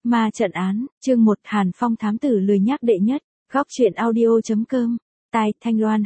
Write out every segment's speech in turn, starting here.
Ma trận án, chương 1 Hàn Phong thám tử lười nhác đệ nhất, góc truyện audio.com. Tài, Thanh Loan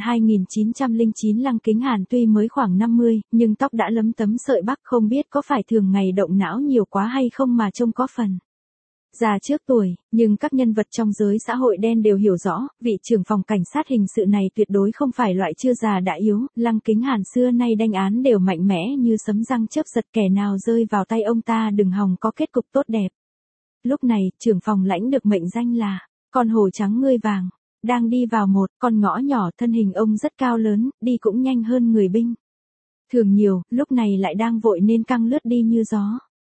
2909 Lăng Kính Hàn tuy mới khoảng 50, nhưng tóc đã lấm tấm sợi bắc, không biết có phải thường ngày động não nhiều quá hay không mà trông có phần già trước tuổi, nhưng các nhân vật trong giới xã hội đen đều hiểu rõ, vị trưởng phòng cảnh sát hình sự này tuyệt đối không phải loại chưa già đã yếu. Lăng Kính Hàn xưa nay đanh án đều mạnh mẽ như sấm răng chớp giật, kẻ nào rơi vào tay ông ta đừng hòng có kết cục tốt đẹp. Lúc này, trưởng phòng lãnh được mệnh danh là con hổ trắng ngươi vàng, đang đi vào một con ngõ nhỏ, thân hình ông rất cao lớn, đi cũng nhanh hơn người binh thường nhiều, lúc này lại đang vội nên căng lướt đi như gió.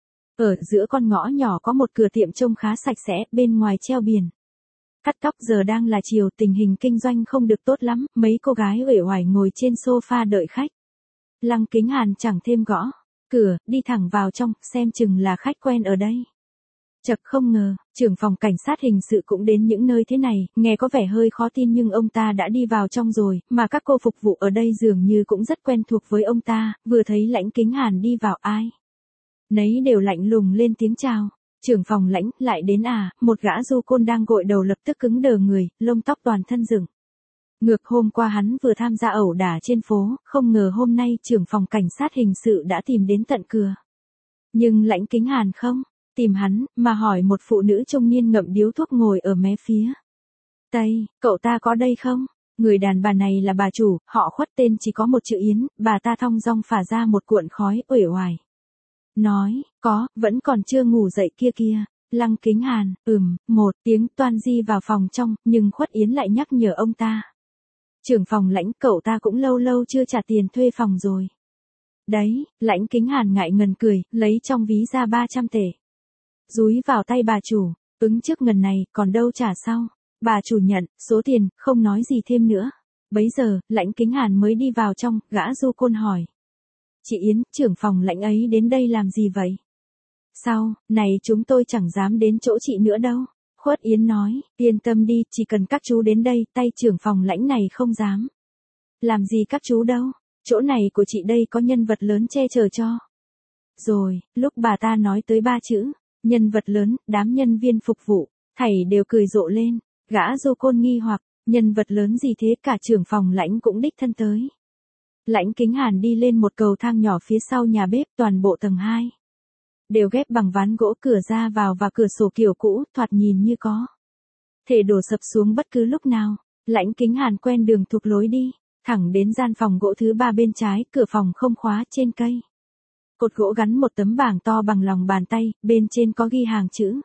Ở giữa con ngõ nhỏ có một cửa tiệm trông khá sạch sẽ, bên ngoài treo biển cắt tóc. Giờ đang là chiều, tình hình kinh doanh không được tốt lắm, mấy cô gái uể oải ngồi trên sofa đợi khách. Lăng Kính Hàn chẳng thêm gõ cửa, đi thẳng vào trong, xem chừng là khách quen ở đây. Chật, không ngờ, trưởng phòng cảnh sát hình sự cũng đến những nơi thế này, nghe có vẻ hơi khó tin nhưng ông ta đã đi vào trong rồi, mà các cô phục vụ ở đây dường như cũng rất quen thuộc với ông ta, vừa thấy Lãnh Kính Hàn đi vào ai nấy đều lạnh lùng lên tiếng chào. Trưởng phòng Lãnh, lại đến à? Một gã du côn đang gội đầu lập tức cứng đờ người, lông tóc toàn thân dựng ngược. Hôm qua hắn vừa tham gia ẩu đả trên phố, không ngờ hôm nay trưởng phòng cảnh sát hình sự đã tìm đến tận cửa. Nhưng Lãnh Kính Hàn không tìm hắn, mà hỏi một phụ nữ trung niên ngậm điếu thuốc ngồi ở mé phía tây, cậu ta có đây không? Người đàn bà này là bà chủ, họ Khuất, tên chỉ có một chữ Yến. Bà ta thong dong phả ra một cuộn khói, uể oải nói, có, vẫn còn chưa ngủ dậy kia kia. Lăng Kính Hàn, một tiếng toan di vào phòng trong, nhưng Khuất Yến lại nhắc nhở ông ta. Trưởng phòng Lãnh, cậu ta cũng lâu lâu chưa trả tiền thuê phòng rồi. Đấy, Lãnh Kính Hàn ngại ngần cười, lấy trong ví ra 300 tệ. Dúi vào tay bà chủ, ứng trước ngần này, còn đâu trả sau. Bà chủ nhận, số tiền, không nói gì thêm nữa. Bấy giờ, Lãnh Kính Hàn mới đi vào trong, gã du côn hỏi. Chị Yến, trưởng phòng Lãnh ấy đến đây làm gì vậy? Sao, này chúng tôi chẳng dám đến chỗ chị nữa đâu. Khuất Yến nói, yên tâm đi, chỉ cần các chú đến đây, tay trưởng phòng Lãnh này không dám làm gì các chú đâu. Chỗ này của chị đây có nhân vật lớn che chở cho. Rồi, lúc bà ta nói tới 3 chữ, nhân vật lớn, đám nhân viên phục vụ, thảy đều cười rộ lên. Gã du côn nghi hoặc, nhân vật lớn gì thế, cả trưởng phòng Lãnh cũng đích thân tới. Lãnh Kính Hàn đi lên một cầu thang nhỏ phía sau nhà bếp, toàn bộ tầng 2 đều ghép bằng ván gỗ, cửa ra vào và cửa sổ kiểu cũ, thoạt nhìn như có thể đổ sập xuống bất cứ lúc nào. Lãnh Kính Hàn quen đường thuộc lối đi thẳng đến gian phòng gỗ thứ 3 bên trái, cửa phòng không khóa, trên cây cột gỗ gắn một tấm bảng to bằng lòng bàn tay, bên trên có ghi hàng chữ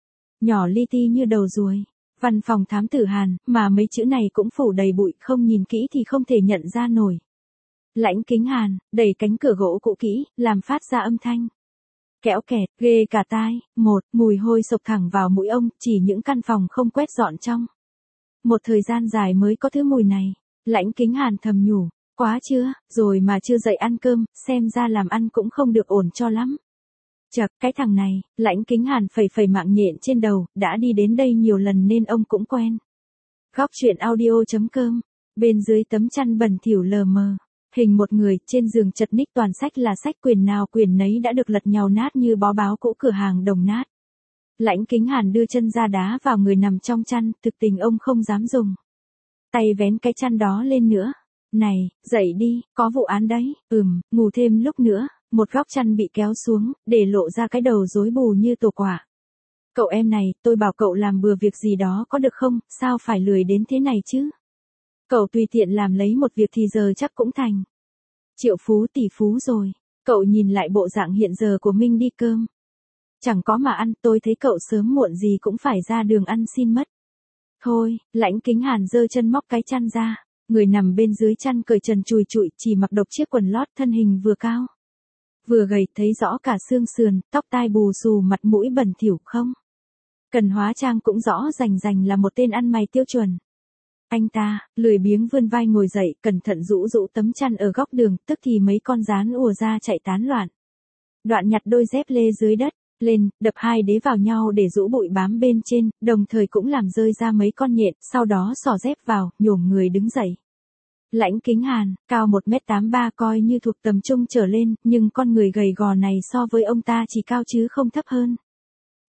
nhỏ li ti như đầu ruồi. Văn phòng thám tử Hàn, mà mấy chữ này cũng phủ đầy bụi, không nhìn kỹ thì không thể nhận ra nổi. Lãnh Kính Hàn đẩy cánh cửa gỗ cũ kỹ, làm phát ra âm thanh kẽo kẹt, ghê cả tai. Mùi hôi sộc thẳng vào mũi ông, chỉ những căn phòng không quét dọn trong một thời gian dài mới có thứ mùi này. Lãnh Kính Hàn thầm nhủ, quá chưa, rồi mà chưa dậy ăn cơm, xem ra làm ăn cũng không được ổn cho lắm. Chậc, cái thằng này. Lãnh Kính Hàn phẩy mạng nhện trên đầu, đã đi đến đây nhiều lần nên ông cũng quen. Góc truyện audio.com. Bên dưới tấm chăn bẩn thỉu lờ mờ, hình một người, trên giường chật ních toàn sách là sách, quyển nào quyển nấy đã được lật nhàu nát như bó báo cũ cửa hàng đồng nát. Lãnh Kính Hàn đưa chân ra đá vào người nằm trong chăn, thực tình ông không dám dùng tay vén cái chăn đó lên nữa. Này, dậy đi, có vụ án đấy. Ngủ thêm lúc nữa. Một góc chăn bị kéo xuống, để lộ ra cái đầu rối bù như tổ quả. Cậu em này, tôi bảo cậu làm bừa việc gì đó có được không, sao phải lười đến thế này chứ? Cậu tùy tiện làm lấy một việc thì giờ chắc cũng thành triệu phú tỷ phú rồi. Cậu nhìn lại bộ dạng hiện giờ của Minh đi, cơm chẳng có mà ăn, tôi thấy cậu sớm muộn gì cũng phải ra đường ăn xin mất. Thôi, Lãnh Kính Hàn giơ chân móc cái chăn ra, người nằm bên dưới chăn cởi trần chùi chụi, chỉ mặc độc chiếc quần lót, thân hình vừa cao vừa gầy, thấy rõ cả xương sườn, tóc tai bù xù, mặt mũi bẩn thỉu, không cần hóa trang cũng rõ rành là một tên ăn mày tiêu chuẩn. Anh ta lười biếng vươn vai ngồi dậy, cẩn thận rũ tấm chăn ở góc đường, tức thì mấy con gián ùa ra chạy tán loạn. Đoạn nhặt đôi dép lê dưới đất lên, đập hai đế vào nhau để rũ bụi bám bên trên, đồng thời cũng làm rơi ra mấy con nhện, sau đó xỏ dép vào, nhổm người đứng dậy. Lãnh Kính Hàn, cao 1m83, coi như thuộc tầm trung trở lên, nhưng con người gầy gò này so với ông ta chỉ cao chứ không thấp hơn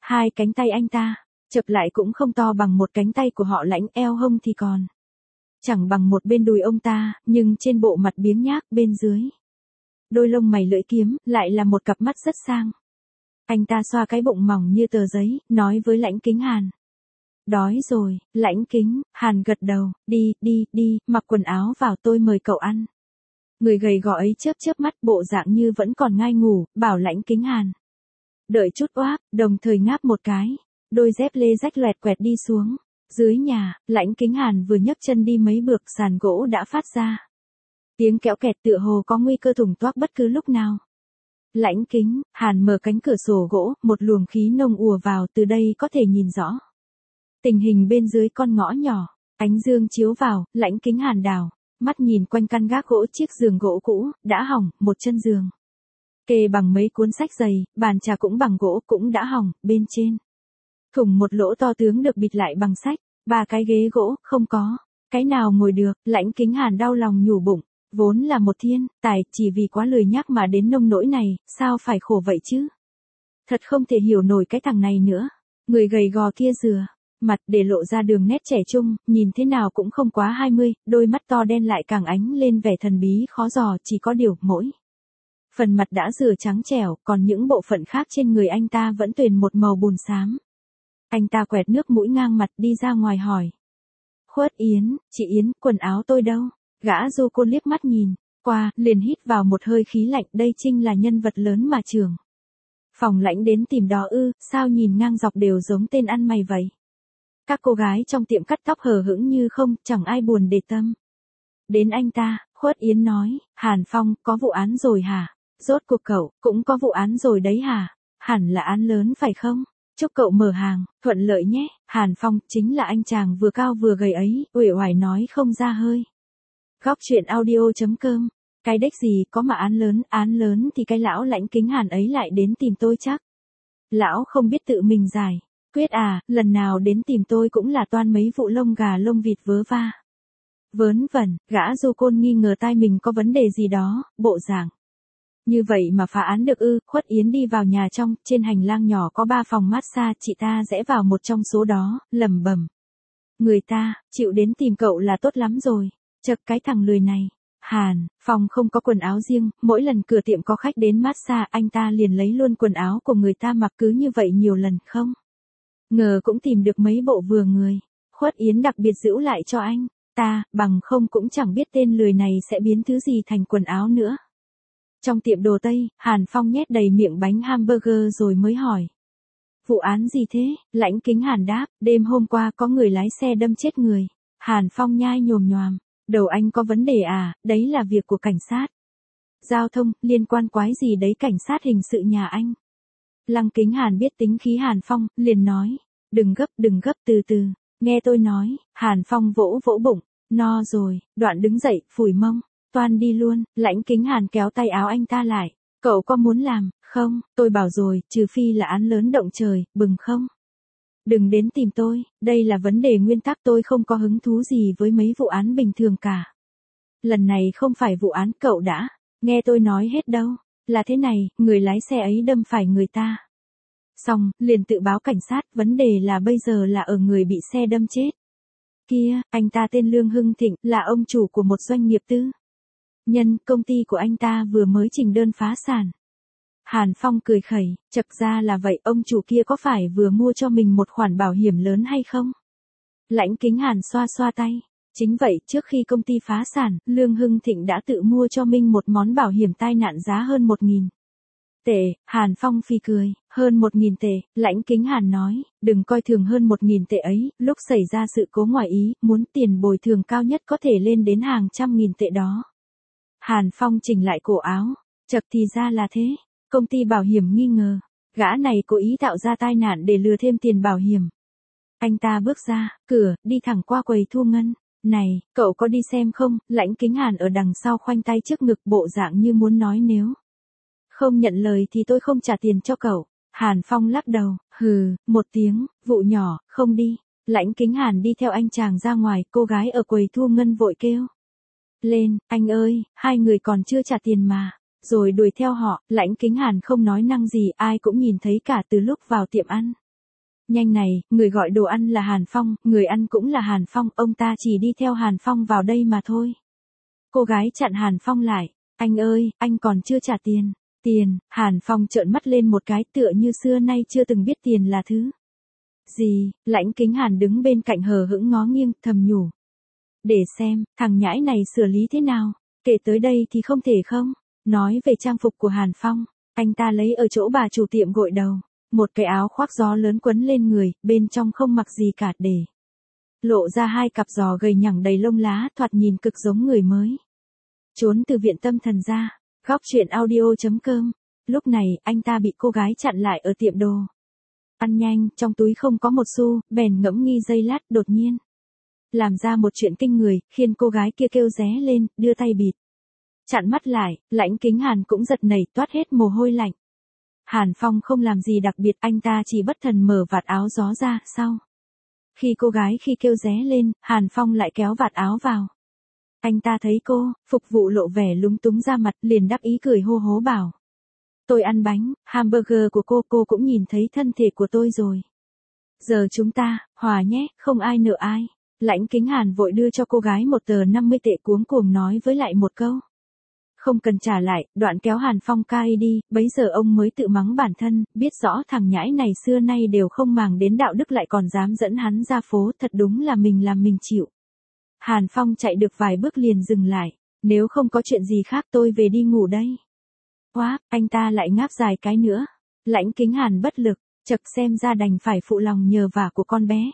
Hai cánh tay anh ta, chập lại cũng không to bằng một cánh tay của họ Lãnh, eo hông thì còn chẳng bằng một bên đùi ông ta, nhưng trên bộ mặt biếng nhác bên dưới đôi lông mày lưỡi kiếm, lại là một cặp mắt rất sang. Anh ta xoa cái bụng mỏng như tờ giấy, nói với Lãnh Kính Hàn. Đói rồi, Lãnh Kính Hàn gật đầu, đi, mặc quần áo vào tôi mời cậu ăn. Người gầy gò ấy chớp chớp mắt bộ dạng như vẫn còn ngai ngủ, bảo Lãnh Kính Hàn. Đợi chút oáp, đồng thời ngáp một cái, đôi dép lê rách loẹt quẹt đi xuống. Dưới nhà, Lãnh Kính Hàn vừa nhấc chân đi mấy bước sàn gỗ đã phát ra tiếng kéo kẹt tựa hồ có nguy cơ thủng toác bất cứ lúc nào. Lãnh Kính Hàn mở cánh cửa sổ gỗ, một luồng khí nồng ùa vào, từ đây có thể nhìn rõ tình hình bên dưới con ngõ nhỏ. Ánh dương chiếu vào, Lãnh Kính Hàn đảo mắt nhìn quanh căn gác gỗ, chiếc giường gỗ cũ đã hỏng, một chân giường kê bằng mấy cuốn sách dày, bàn trà cũng bằng gỗ cũng đã hỏng, bên trên thủng một lỗ to tướng được bịt lại bằng sách, ba cái ghế gỗ không có cái nào ngồi được. Lãnh Kính Hàn đau lòng nhủ bụng, vốn là một thiên tài, chỉ vì quá lười nhác mà đến nông nỗi này, sao phải khổ vậy chứ? Thật không thể hiểu nổi cái thằng này nữa. Người gầy gò kia dừa mặt để lộ ra đường nét trẻ trung, nhìn thế nào cũng không quá 20, đôi mắt to đen lại càng ánh lên vẻ thần bí khó dò, chỉ có điều mỗi phần mặt đã rửa trắng trẻo, còn những bộ phận khác trên người anh ta vẫn tuyền một màu bùn xám. Anh ta quẹt nước mũi ngang mặt đi ra ngoài hỏi. Khuất Yến, chị Yến, quần áo tôi đâu? Gã du côn liếc mắt nhìn qua, liền hít vào một hơi khí lạnh, đây chính là nhân vật lớn mà trưởng phòng Lãnh đến tìm đó ư? Sao nhìn ngang dọc đều giống tên ăn mày vậy? Các cô gái trong tiệm cắt tóc hờ hững như không, chẳng ai buồn để tâm đến anh ta. Khuất Yến nói, Hàn Phong, có vụ án rồi hả? Rốt cuộc cậu cũng có vụ án rồi đấy hả? Hẳn là án lớn phải không? Chúc cậu mở hàng thuận lợi nhé. Hàn Phong chính là anh chàng vừa cao vừa gầy ấy, uể oải nói không ra hơi. Góc truyện audio.com. Cái đếch gì có mà án lớn thì cái lão Lãnh Kính Hàn ấy lại đến tìm tôi chắc. Lão không biết tự mình giải quyết à? Lần nào đến tìm tôi cũng là toan mấy vụ lông gà lông vịt vớ va vớn vẩn. Gã du côn nghi ngờ tai mình có vấn đề gì đó, bộ dạng như vậy mà phá án được ư? Khuất Yến đi vào nhà trong, trên hành lang nhỏ có 3 phòng massage, chị ta rẽ vào một trong số đó, lẩm bẩm. Người ta chịu đến tìm cậu là tốt lắm rồi. Chậc cái thằng lười này. Hàn Phong không có quần áo riêng, mỗi lần cửa tiệm có khách đến massage, anh ta liền lấy luôn quần áo của người ta mặc, cứ như vậy nhiều lần không ngờ cũng tìm được mấy bộ vừa người. Khuất Yến đặc biệt giữ lại cho anh ta, bằng không cũng chẳng biết tên lười này sẽ biến thứ gì thành quần áo nữa. Trong tiệm đồ Tây, Hàn Phong nhét đầy miệng bánh hamburger rồi mới hỏi. Vụ án gì thế? Lãnh Kính Hàn đáp, đêm hôm qua có người lái xe đâm chết người. Hàn Phong nhai nhồm nhoàm. Đầu anh có vấn đề à? Đấy là việc của cảnh sát giao thông, liên quan quái gì đấy cảnh sát hình sự nhà anh? Lăng Kính Hàn biết tính khí Hàn Phong, liền nói. Đừng gấp, từ từ. Nghe tôi nói. Hàn Phong vỗ vỗ bụng. No rồi, đoạn đứng dậy, phủi mông. Toan đi luôn. Lãnh Kính Hàn kéo tay áo anh ta lại. Cậu có muốn làm không? Tôi bảo rồi, trừ phi là án lớn động trời, bừng không? Đừng đến tìm tôi, đây là vấn đề nguyên tắc, tôi không có hứng thú gì với mấy vụ án bình thường cả. Lần này không phải vụ án, cậu đã nghe tôi nói hết đâu. Là thế này, người lái xe ấy đâm phải người ta. Xong, liền tự báo cảnh sát, vấn đề là bây giờ là ở người bị xe đâm chết. Kia, anh ta tên Lương Hưng Thịnh, là ông chủ của một doanh nghiệp tư nhân, công ty của anh ta vừa mới trình đơn phá sản. Hàn Phong cười khẩy, chậc ra là vậy, ông chủ kia có phải vừa mua cho mình một khoản bảo hiểm lớn hay không? Lãnh Kính Hàn xoa xoa tay. Chính vậy, trước khi công ty phá sản, Lương Hưng Thịnh đã tự mua cho mình một món bảo hiểm tai nạn giá hơn 1.000 tệ. Hàn Phong phì cười, hơn 1.000 tệ. Lãnh Kính Hàn nói, đừng coi thường hơn 1.000 tệ ấy, lúc xảy ra sự cố ngoài ý, muốn tiền bồi thường cao nhất có thể lên đến hàng trăm nghìn tệ đó. Hàn Phong chỉnh lại cổ áo, chậc thì ra là thế. Công ty bảo hiểm nghi ngờ, gã này cố ý tạo ra tai nạn để lừa thêm tiền bảo hiểm. Anh ta bước ra cửa, đi thẳng qua quầy thu ngân. Này, cậu có đi xem không? Lãnh Kính Hàn ở đằng sau khoanh tay trước ngực, bộ dạng như muốn nói nếu không nhận lời thì tôi không trả tiền cho cậu. Hàn Phong lắc đầu, hừ, một tiếng, vụ nhỏ, không đi. Lãnh Kính Hàn đi theo anh chàng ra ngoài, cô gái ở quầy thu ngân vội kêu lên, anh ơi, hai người còn chưa trả tiền mà. Rồi đuổi theo họ. Lãnh Kính Hàn không nói năng gì, ai cũng nhìn thấy cả từ lúc vào tiệm ăn. Nhanh này, người gọi đồ ăn là Hàn Phong, người ăn cũng là Hàn Phong, ông ta chỉ đi theo Hàn Phong vào đây mà thôi. Cô gái chặn Hàn Phong lại, anh ơi, anh còn chưa trả tiền. Tiền, Hàn Phong trợn mắt lên một cái tựa như xưa nay chưa từng biết tiền là thứ gì, Lãnh Kính Hàn đứng bên cạnh hờ hững ngó nghiêng, thầm nhủ. Để xem, thằng nhãi này xử lý thế nào, kể tới đây thì không thể không. Nói về trang phục của Hàn Phong, anh ta lấy ở chỗ bà chủ tiệm gội đầu, một cái áo khoác gió lớn quấn lên người, bên trong không mặc gì cả để lộ ra hai cặp giò gầy nhẳng đầy lông lá, thoạt nhìn cực giống người mới trốn từ viện tâm thần ra. Góc truyện audio.com. Lúc này, anh ta bị cô gái chặn lại ở tiệm đồ ăn nhanh, trong túi không có một xu, bèn ngẫm nghi giây lát, đột nhiên làm ra một chuyện kinh người, khiến cô gái kia kêu ré lên, đưa tay bịt chặn mắt lại. Lãnh Kính Hàn cũng giật nảy, toát hết mồ hôi lạnh. Hàn Phong không làm gì đặc biệt, anh ta chỉ bất thần mở vạt áo gió ra, sau khi cô gái kêu ré lên, Hàn Phong lại kéo vạt áo vào. Anh ta thấy cô, phục vụ lộ vẻ lúng túng ra mặt, liền đắc ý cười hô hố bảo. Tôi ăn bánh, hamburger của cô cũng nhìn thấy thân thể của tôi rồi. Giờ chúng ta, hòa nhé, không ai nợ ai. Lãnh Kính Hàn vội đưa cho cô gái một tờ 50 tệ, cuống cuồng nói với lại một câu. Không cần trả lại, đoạn kéo Hàn Phong cai đi, bấy giờ ông mới tự mắng bản thân, biết rõ thằng nhãi này xưa nay đều không màng đến đạo đức lại còn dám dẫn hắn ra phố, thật đúng là mình làm mình chịu. Hàn Phong chạy được vài bước liền dừng lại, nếu không có chuyện gì khác tôi về đi ngủ đây. Quá, anh ta lại ngáp dài cái nữa. Lãnh Kính Hàn bất lực, chật xem ra đành phải phụ lòng nhờ vả của con bé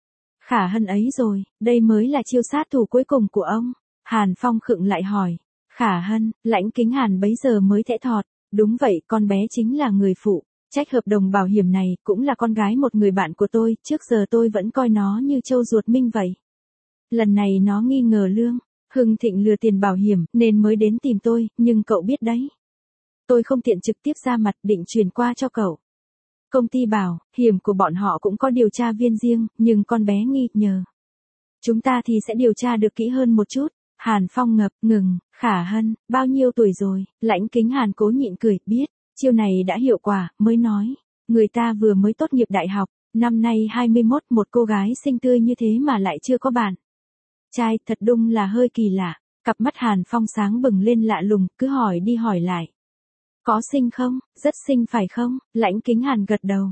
Khả Hân ấy rồi, đây mới là chiêu sát thủ cuối cùng của ông. Hàn Phong khựng lại hỏi. Khả Hân, Lãnh Kính Hàn bấy giờ mới thẽ thọt. Đúng vậy, con bé chính là người phụ trách hợp đồng bảo hiểm này, cũng là con gái một người bạn của tôi, trước giờ tôi vẫn coi nó như trâu ruột minh vậy. Lần này nó nghi ngờ Lương Hưng Thịnh lừa tiền bảo hiểm, nên mới đến tìm tôi, nhưng cậu biết đấy. Tôi không tiện trực tiếp ra mặt, định truyền qua cho cậu. Công ty bảo hiểm của bọn họ cũng có điều tra viên riêng, nhưng con bé nghi nhờ chúng ta thì sẽ điều tra được kỹ hơn một chút. Hàn Phong ngập ngừng. Khả Hân, bao nhiêu tuổi rồi? Lãnh Kính Hàn cố nhịn cười, biết chiêu này đã hiệu quả, mới nói. Người ta vừa mới tốt nghiệp đại học, năm nay 21, một cô gái xinh tươi như thế mà lại chưa có bạn trai, thật đúng là hơi kỳ lạ. Cặp mắt Hàn Phong sáng bừng lên lạ lùng, cứ hỏi đi hỏi lại. Có xinh không? Rất xinh phải không? Lãnh Kính Hàn gật đầu.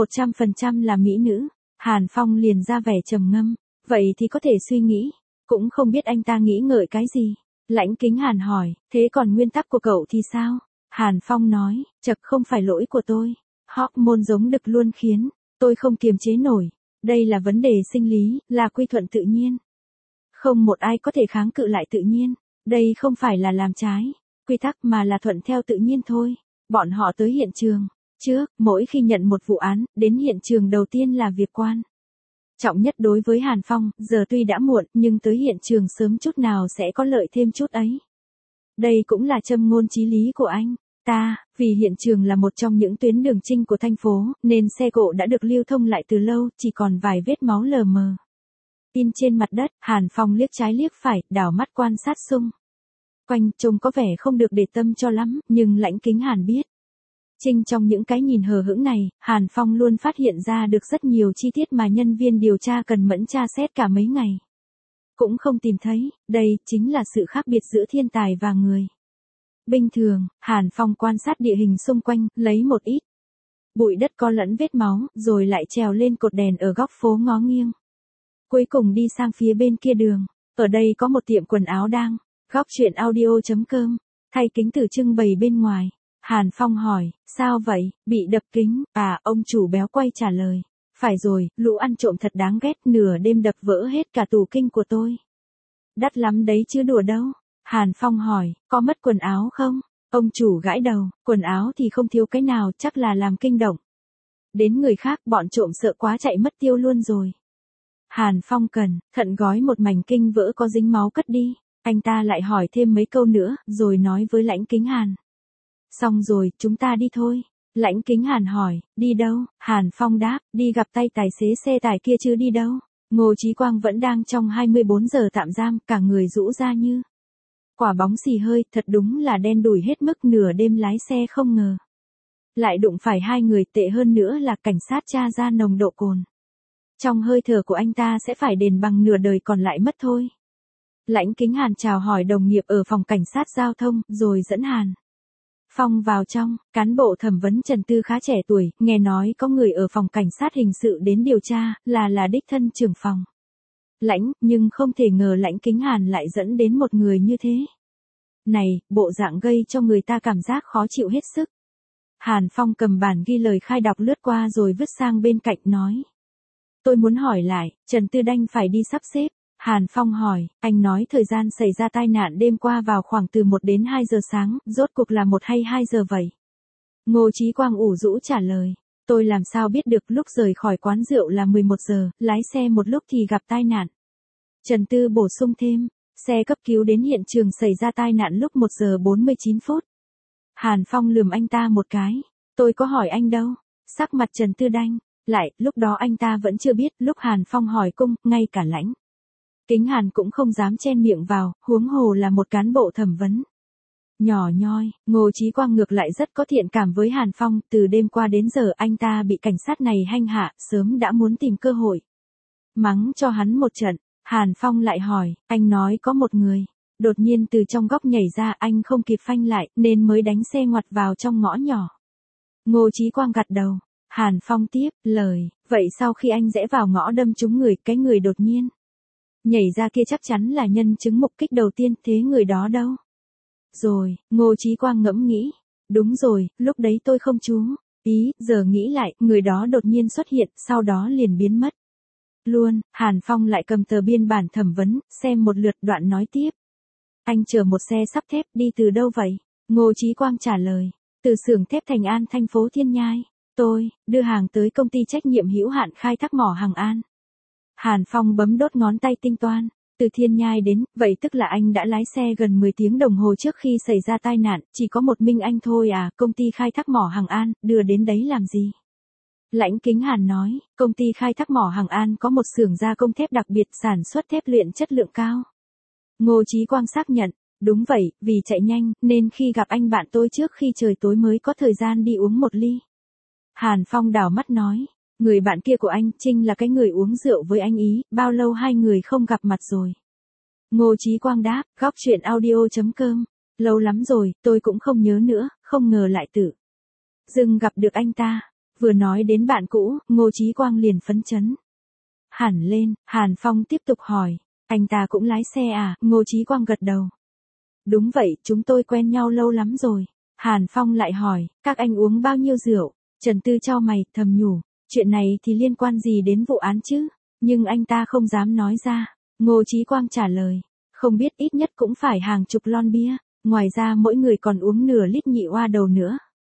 100% là mỹ nữ. Hàn Phong liền ra vẻ trầm ngâm. Vậy thì có thể suy nghĩ. Cũng không biết anh ta nghĩ ngợi cái gì. Lãnh Kính Hàn hỏi, thế còn nguyên tắc của cậu thì sao? Hàn Phong nói, chật không phải lỗi của tôi. Hormone giống đực luôn khiến tôi không kiềm chế nổi. Đây là vấn đề sinh lý, là quy thuận tự nhiên. Không một ai có thể kháng cự lại tự nhiên. Đây không phải là làm trái quy tắc mà là thuận theo tự nhiên thôi. Bọn họ tới hiện trường trước, mỗi khi nhận một vụ án, đến hiện trường đầu tiên là việc quan trọng nhất đối với Hàn Phong, giờ tuy đã muộn, nhưng tới hiện trường sớm chút nào sẽ có lợi thêm chút ấy. Đây cũng là châm ngôn chí lý của anh ta, vì hiện trường là một trong những tuyến đường chính của thành phố, nên xe cộ đã được lưu thông lại từ lâu, chỉ còn vài vết máu lờ mờ in trên mặt đất. Hàn Phong liếc trái liếc phải, đảo mắt quan sát xung quanh, trông có vẻ không được để tâm cho lắm, nhưng Lãnh Kính Hàn biết. Trong những cái nhìn hờ hững này, Hàn Phong luôn phát hiện ra được rất nhiều chi tiết mà nhân viên điều tra cần mẫn tra xét cả mấy ngày cũng không tìm thấy. Đây chính là sự khác biệt giữa thiên tài và người bình thường. Hàn Phong quan sát địa hình xung quanh, lấy một ít bụi đất có lẫn vết máu, rồi lại trèo lên cột đèn ở góc phố ngó nghiêng. Cuối cùng đi sang phía bên kia đường. Ở đây có một tiệm quần áo đang. Góc truyện audio.com. Thay kính từ trưng bày bên ngoài. Hàn Phong hỏi, sao vậy, bị đập kính? À, ông chủ béo quay trả lời. Phải rồi, lũ ăn trộm thật đáng ghét, nửa đêm đập vỡ hết cả tủ kinh của tôi. Đắt lắm đấy chứ đùa đâu. Hàn Phong hỏi, có mất quần áo không? Ông chủ gãi đầu, quần áo thì không thiếu cái nào, chắc là làm kinh động đến người khác, bọn trộm sợ quá chạy mất tiêu luôn rồi. Hàn Phong cẩn thận gói một mảnh kinh vỡ có dính máu cất đi. Anh ta lại hỏi thêm mấy câu nữa, rồi nói với Lãnh Kính Hàn. Xong rồi, chúng ta đi thôi. Lãnh Kính Hàn hỏi, đi đâu? Hàn Phong đáp, đi gặp tay tài xế xe tải kia chứ đi đâu. Ngô Chí Quang vẫn đang trong 24 giờ tạm giam, cả người rũ ra như quả bóng xì hơi, thật đúng là đen đủi hết mức, nửa đêm lái xe không ngờ Lại đụng phải hai người, tệ hơn nữa là cảnh sát tra ra nồng độ cồn trong hơi thở của anh ta sẽ phải đền bằng nửa đời còn lại mất thôi. Lãnh Kính Hàn chào hỏi đồng nghiệp ở phòng cảnh sát giao thông, rồi dẫn Hàn Phong vào trong. Cán bộ thẩm vấn Trần Tư khá trẻ tuổi, nghe nói có người ở phòng cảnh sát hình sự đến điều tra, là đích thân trưởng phòng Lãnh, nhưng không thể ngờ Lãnh Kính Hàn lại dẫn đến một người như thế. Này, bộ dạng gây cho người ta cảm giác khó chịu hết sức. Hàn Phong cầm bản ghi lời khai đọc lướt qua rồi vứt sang bên cạnh nói. Tôi muốn hỏi lại, Trần Tư Đanh phải đi sắp xếp. Hàn Phong hỏi, anh nói thời gian xảy ra tai nạn đêm qua vào khoảng từ 1 đến 2 giờ sáng, rốt cuộc là 1 hay 2 giờ vậy? Ngô Chí Quang ủ rũ trả lời, tôi làm sao biết được, lúc rời khỏi quán rượu là 11 giờ, lái xe một lúc thì gặp tai nạn. Trần Tư bổ sung thêm, xe cấp cứu đến hiện trường xảy ra tai nạn lúc 1 giờ 49 phút. Hàn Phong lườm anh ta một cái, tôi có hỏi anh đâu. Sắc mặt Trần Tư đanh lại, lúc đó anh ta vẫn chưa biết, lúc Hàn Phong hỏi cung, ngay cả Lãnh Kính Hàn cũng không dám chen miệng vào, huống hồ là một cán bộ thẩm vấn. Nhỏ nhoi, Ngô Chí Quang ngược lại rất có thiện cảm với Hàn Phong, từ đêm qua đến giờ anh ta bị cảnh sát này hành hạ, sớm đã muốn tìm cơ hội mắng cho hắn một trận. Hàn Phong lại hỏi, anh nói có một người đột nhiên từ trong góc nhảy ra, anh không kịp phanh lại, nên mới đánh xe ngoặt vào trong ngõ nhỏ. Ngô Chí Quang gật đầu. Hàn Phong tiếp lời, vậy sau khi anh rẽ vào ngõ đâm trúng người, cái người đột nhiên nhảy ra kia chắc chắn là nhân chứng mục kích đầu tiên, thế người đó đâu? Rồi, Ngô Chí Quang ngẫm nghĩ, đúng rồi, lúc đấy tôi không chú ý, giờ nghĩ lại, người đó đột nhiên xuất hiện, sau đó liền biến mất luôn. Hàn Phong lại cầm tờ biên bản thẩm vấn, xem một lượt, đoạn nói tiếp. Anh chở một xe sắt thép, đi từ đâu vậy? Ngô Chí Quang trả lời, từ xưởng thép Thành An, thành phố Thiên Nhai. Tôi đưa hàng tới công ty trách nhiệm hữu hạn khai thác mỏ Hằng An. Hàn Phong bấm đốt ngón tay tinh toán, từ Thiên Nhai đến, vậy tức là anh đã lái xe gần 10 tiếng đồng hồ trước khi xảy ra tai nạn, chỉ có một mình anh thôi à? Công ty khai thác mỏ Hằng An, đưa đến đấy làm gì? Lãnh Kính Hàn nói, công ty khai thác mỏ Hằng An có một xưởng gia công thép đặc biệt, sản xuất thép luyện chất lượng cao. Ngô Chí Quang xác nhận, đúng vậy, vì chạy nhanh, nên khi gặp anh bạn tôi trước khi trời tối mới có thời gian đi uống một ly. Hàn Phong đảo mắt nói, người bạn kia của anh, Trinh là cái người uống rượu với anh ý, bao lâu hai người không gặp mặt rồi? Ngô Chí Quang đáp, góc chuyện audio.com, lâu lắm rồi, tôi cũng không nhớ nữa, không ngờ lại tự dưng gặp được anh ta. Vừa nói đến bạn cũ, Ngô Chí Quang liền phấn chấn hẳn lên. Hàn Phong tiếp tục hỏi, anh ta cũng lái xe à? Ngô Chí Quang gật đầu. Đúng vậy, chúng tôi quen nhau lâu lắm rồi. Hàn Phong lại hỏi, các anh uống bao nhiêu rượu? Trần Tư chau mày, thầm nhủ, chuyện này thì liên quan gì đến vụ án chứ? Nhưng anh ta không dám nói ra. Ngô Chí Quang trả lời, không biết, ít nhất cũng phải hàng chục lon bia, ngoài ra mỗi người còn uống nửa lít nhị oa đầu nữa.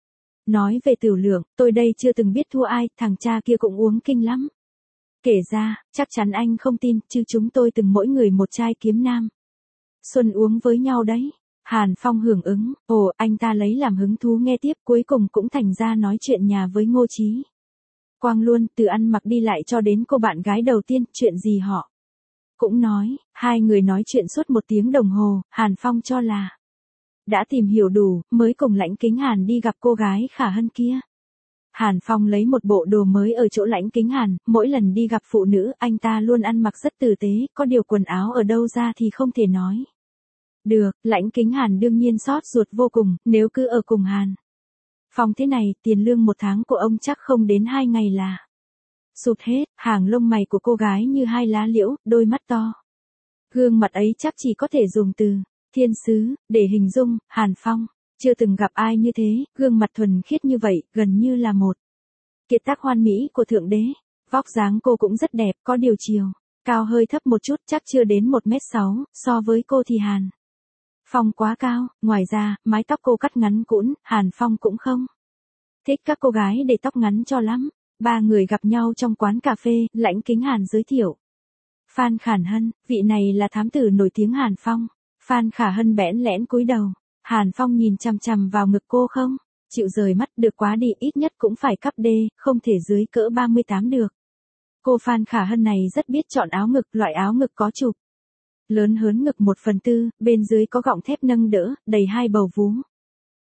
Nói về tiểu lượng, tôi đây chưa từng biết thua ai, thằng cha kia cũng uống kinh lắm. Kể ra, chắc chắn anh không tin, chứ chúng tôi từng mỗi người một chai Kiếm Nam Xuân uống với nhau đấy. Hàn Phong hưởng ứng, ồ, anh ta lấy làm hứng thú nghe tiếp, cuối cùng cũng thành ra nói chuyện nhà với Ngô Chí Quang luôn, từ ăn mặc đi lại cho đến cô bạn gái đầu tiên, chuyện gì họ cũng nói. Hai người nói chuyện suốt 1 tiếng đồng hồ, Hàn Phong cho là đã tìm hiểu đủ, mới cùng Lãnh Kính Hàn đi gặp cô gái Khả Hân kia. Hàn Phong lấy một bộ đồ mới ở chỗ Lãnh Kính Hàn, mỗi lần đi gặp phụ nữ, anh ta luôn ăn mặc rất tử tế, có điều quần áo ở đâu ra thì không thể nói được. Lãnh Kính Hàn đương nhiên xót ruột vô cùng, nếu cứ ở cùng Hàn Phong thế này, tiền lương 1 tháng của ông chắc không đến 2 ngày là sụt hết. Hàng lông mày của cô gái như 2 lá liễu, đôi mắt to, gương mặt ấy chắc chỉ có thể dùng từ thiên sứ để hình dung. Hàn Phong chưa từng gặp ai như thế, gương mặt thuần khiết như vậy, gần như là một kiệt tác hoàn mỹ của thượng đế. Vóc dáng cô cũng rất đẹp, có điều chiều cao hơi thấp một chút, chắc chưa đến 1m6, so với cô thì Hàn Phong quá cao. Ngoài ra, mái tóc cô cắt ngắn cũn, Hàn Phong cũng không thích các cô gái để tóc ngắn cho lắm. 3 người gặp nhau trong quán cà phê, Lãnh Kính Hàn giới thiệu Phan Khả Hân, vị này là thám tử nổi tiếng Hàn Phong. Phan Khả Hân bẽn lẽn cúi đầu. Hàn Phong nhìn chằm chằm vào ngực cô, không chịu rời mắt, được quá đi, ít nhất cũng phải cấp D, không thể dưới cỡ 38 được. Cô Phan Khả Hân này rất biết chọn áo ngực, loại áo ngực có chụp lớn hơn ngực 1/4, bên dưới có gọng thép nâng đỡ, đầy 2 bầu vú.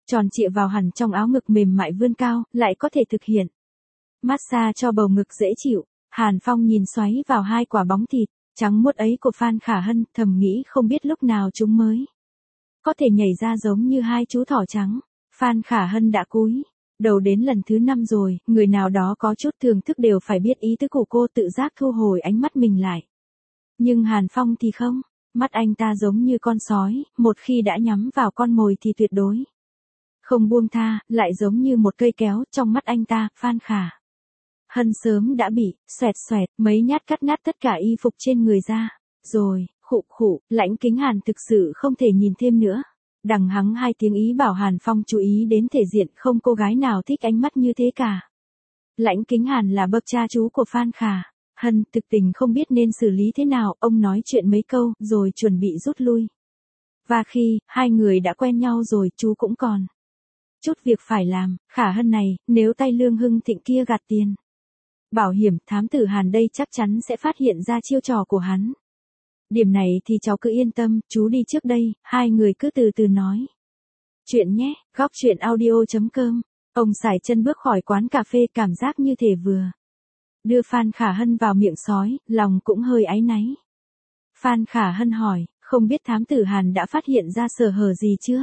Tròn trịa vào hẳn trong áo ngực mềm mại vươn cao, lại có thể thực hiện. Massage cho bầu ngực dễ chịu, Hàn Phong nhìn xoáy vào hai quả bóng thịt, trắng muốt ấy của Phan Khả Hân, thầm nghĩ không biết lúc nào chúng mới có thể nhảy ra giống như hai chú thỏ trắng. Phan Khả Hân đã cúi đầu đến lần thứ 5 rồi, người nào đó có chút thưởng thức đều phải biết ý tứ của cô, tự giác thu hồi ánh mắt mình lại. Nhưng Hàn Phong thì không, mắt anh ta giống như con sói, một khi đã nhắm vào con mồi thì tuyệt đối không buông tha, lại giống như một cây kéo, trong mắt anh ta, Phan Khả Hân sớm đã bị xoẹt xoẹt mấy nhát cắt nát tất cả y phục trên người ra. Rồi, khụ khụ, Lãnh Kính Hàn thực sự không thể nhìn thêm nữa. Đằng hắng hai tiếng ý bảo Hàn Phong chú ý đến thể diện, không cô gái nào thích ánh mắt như thế cả. Lãnh Kính Hàn là bậc cha chú của Phan Khả Hân, thực tình không biết nên xử lý thế nào, ông nói chuyện mấy câu, rồi chuẩn bị rút lui. Và khi hai người đã quen nhau rồi, chú cũng còn chút việc phải làm. Khả Hân này, nếu tay Lương Hưng Thịnh kia gạt tiền bảo hiểm, thám tử Hàn đây chắc chắn sẽ phát hiện ra chiêu trò của hắn. Điểm này thì cháu cứ yên tâm, chú đi trước đây, hai người cứ từ từ nói chuyện nhé. Góc truyện audio.com. Ông sải chân bước khỏi quán cà phê, cảm giác như thể vừa đưa Phan Khả Hân vào miệng sói, lòng cũng hơi áy náy. Phan Khả Hân hỏi, không biết thám tử Hàn đã phát hiện ra sơ hở gì chưa?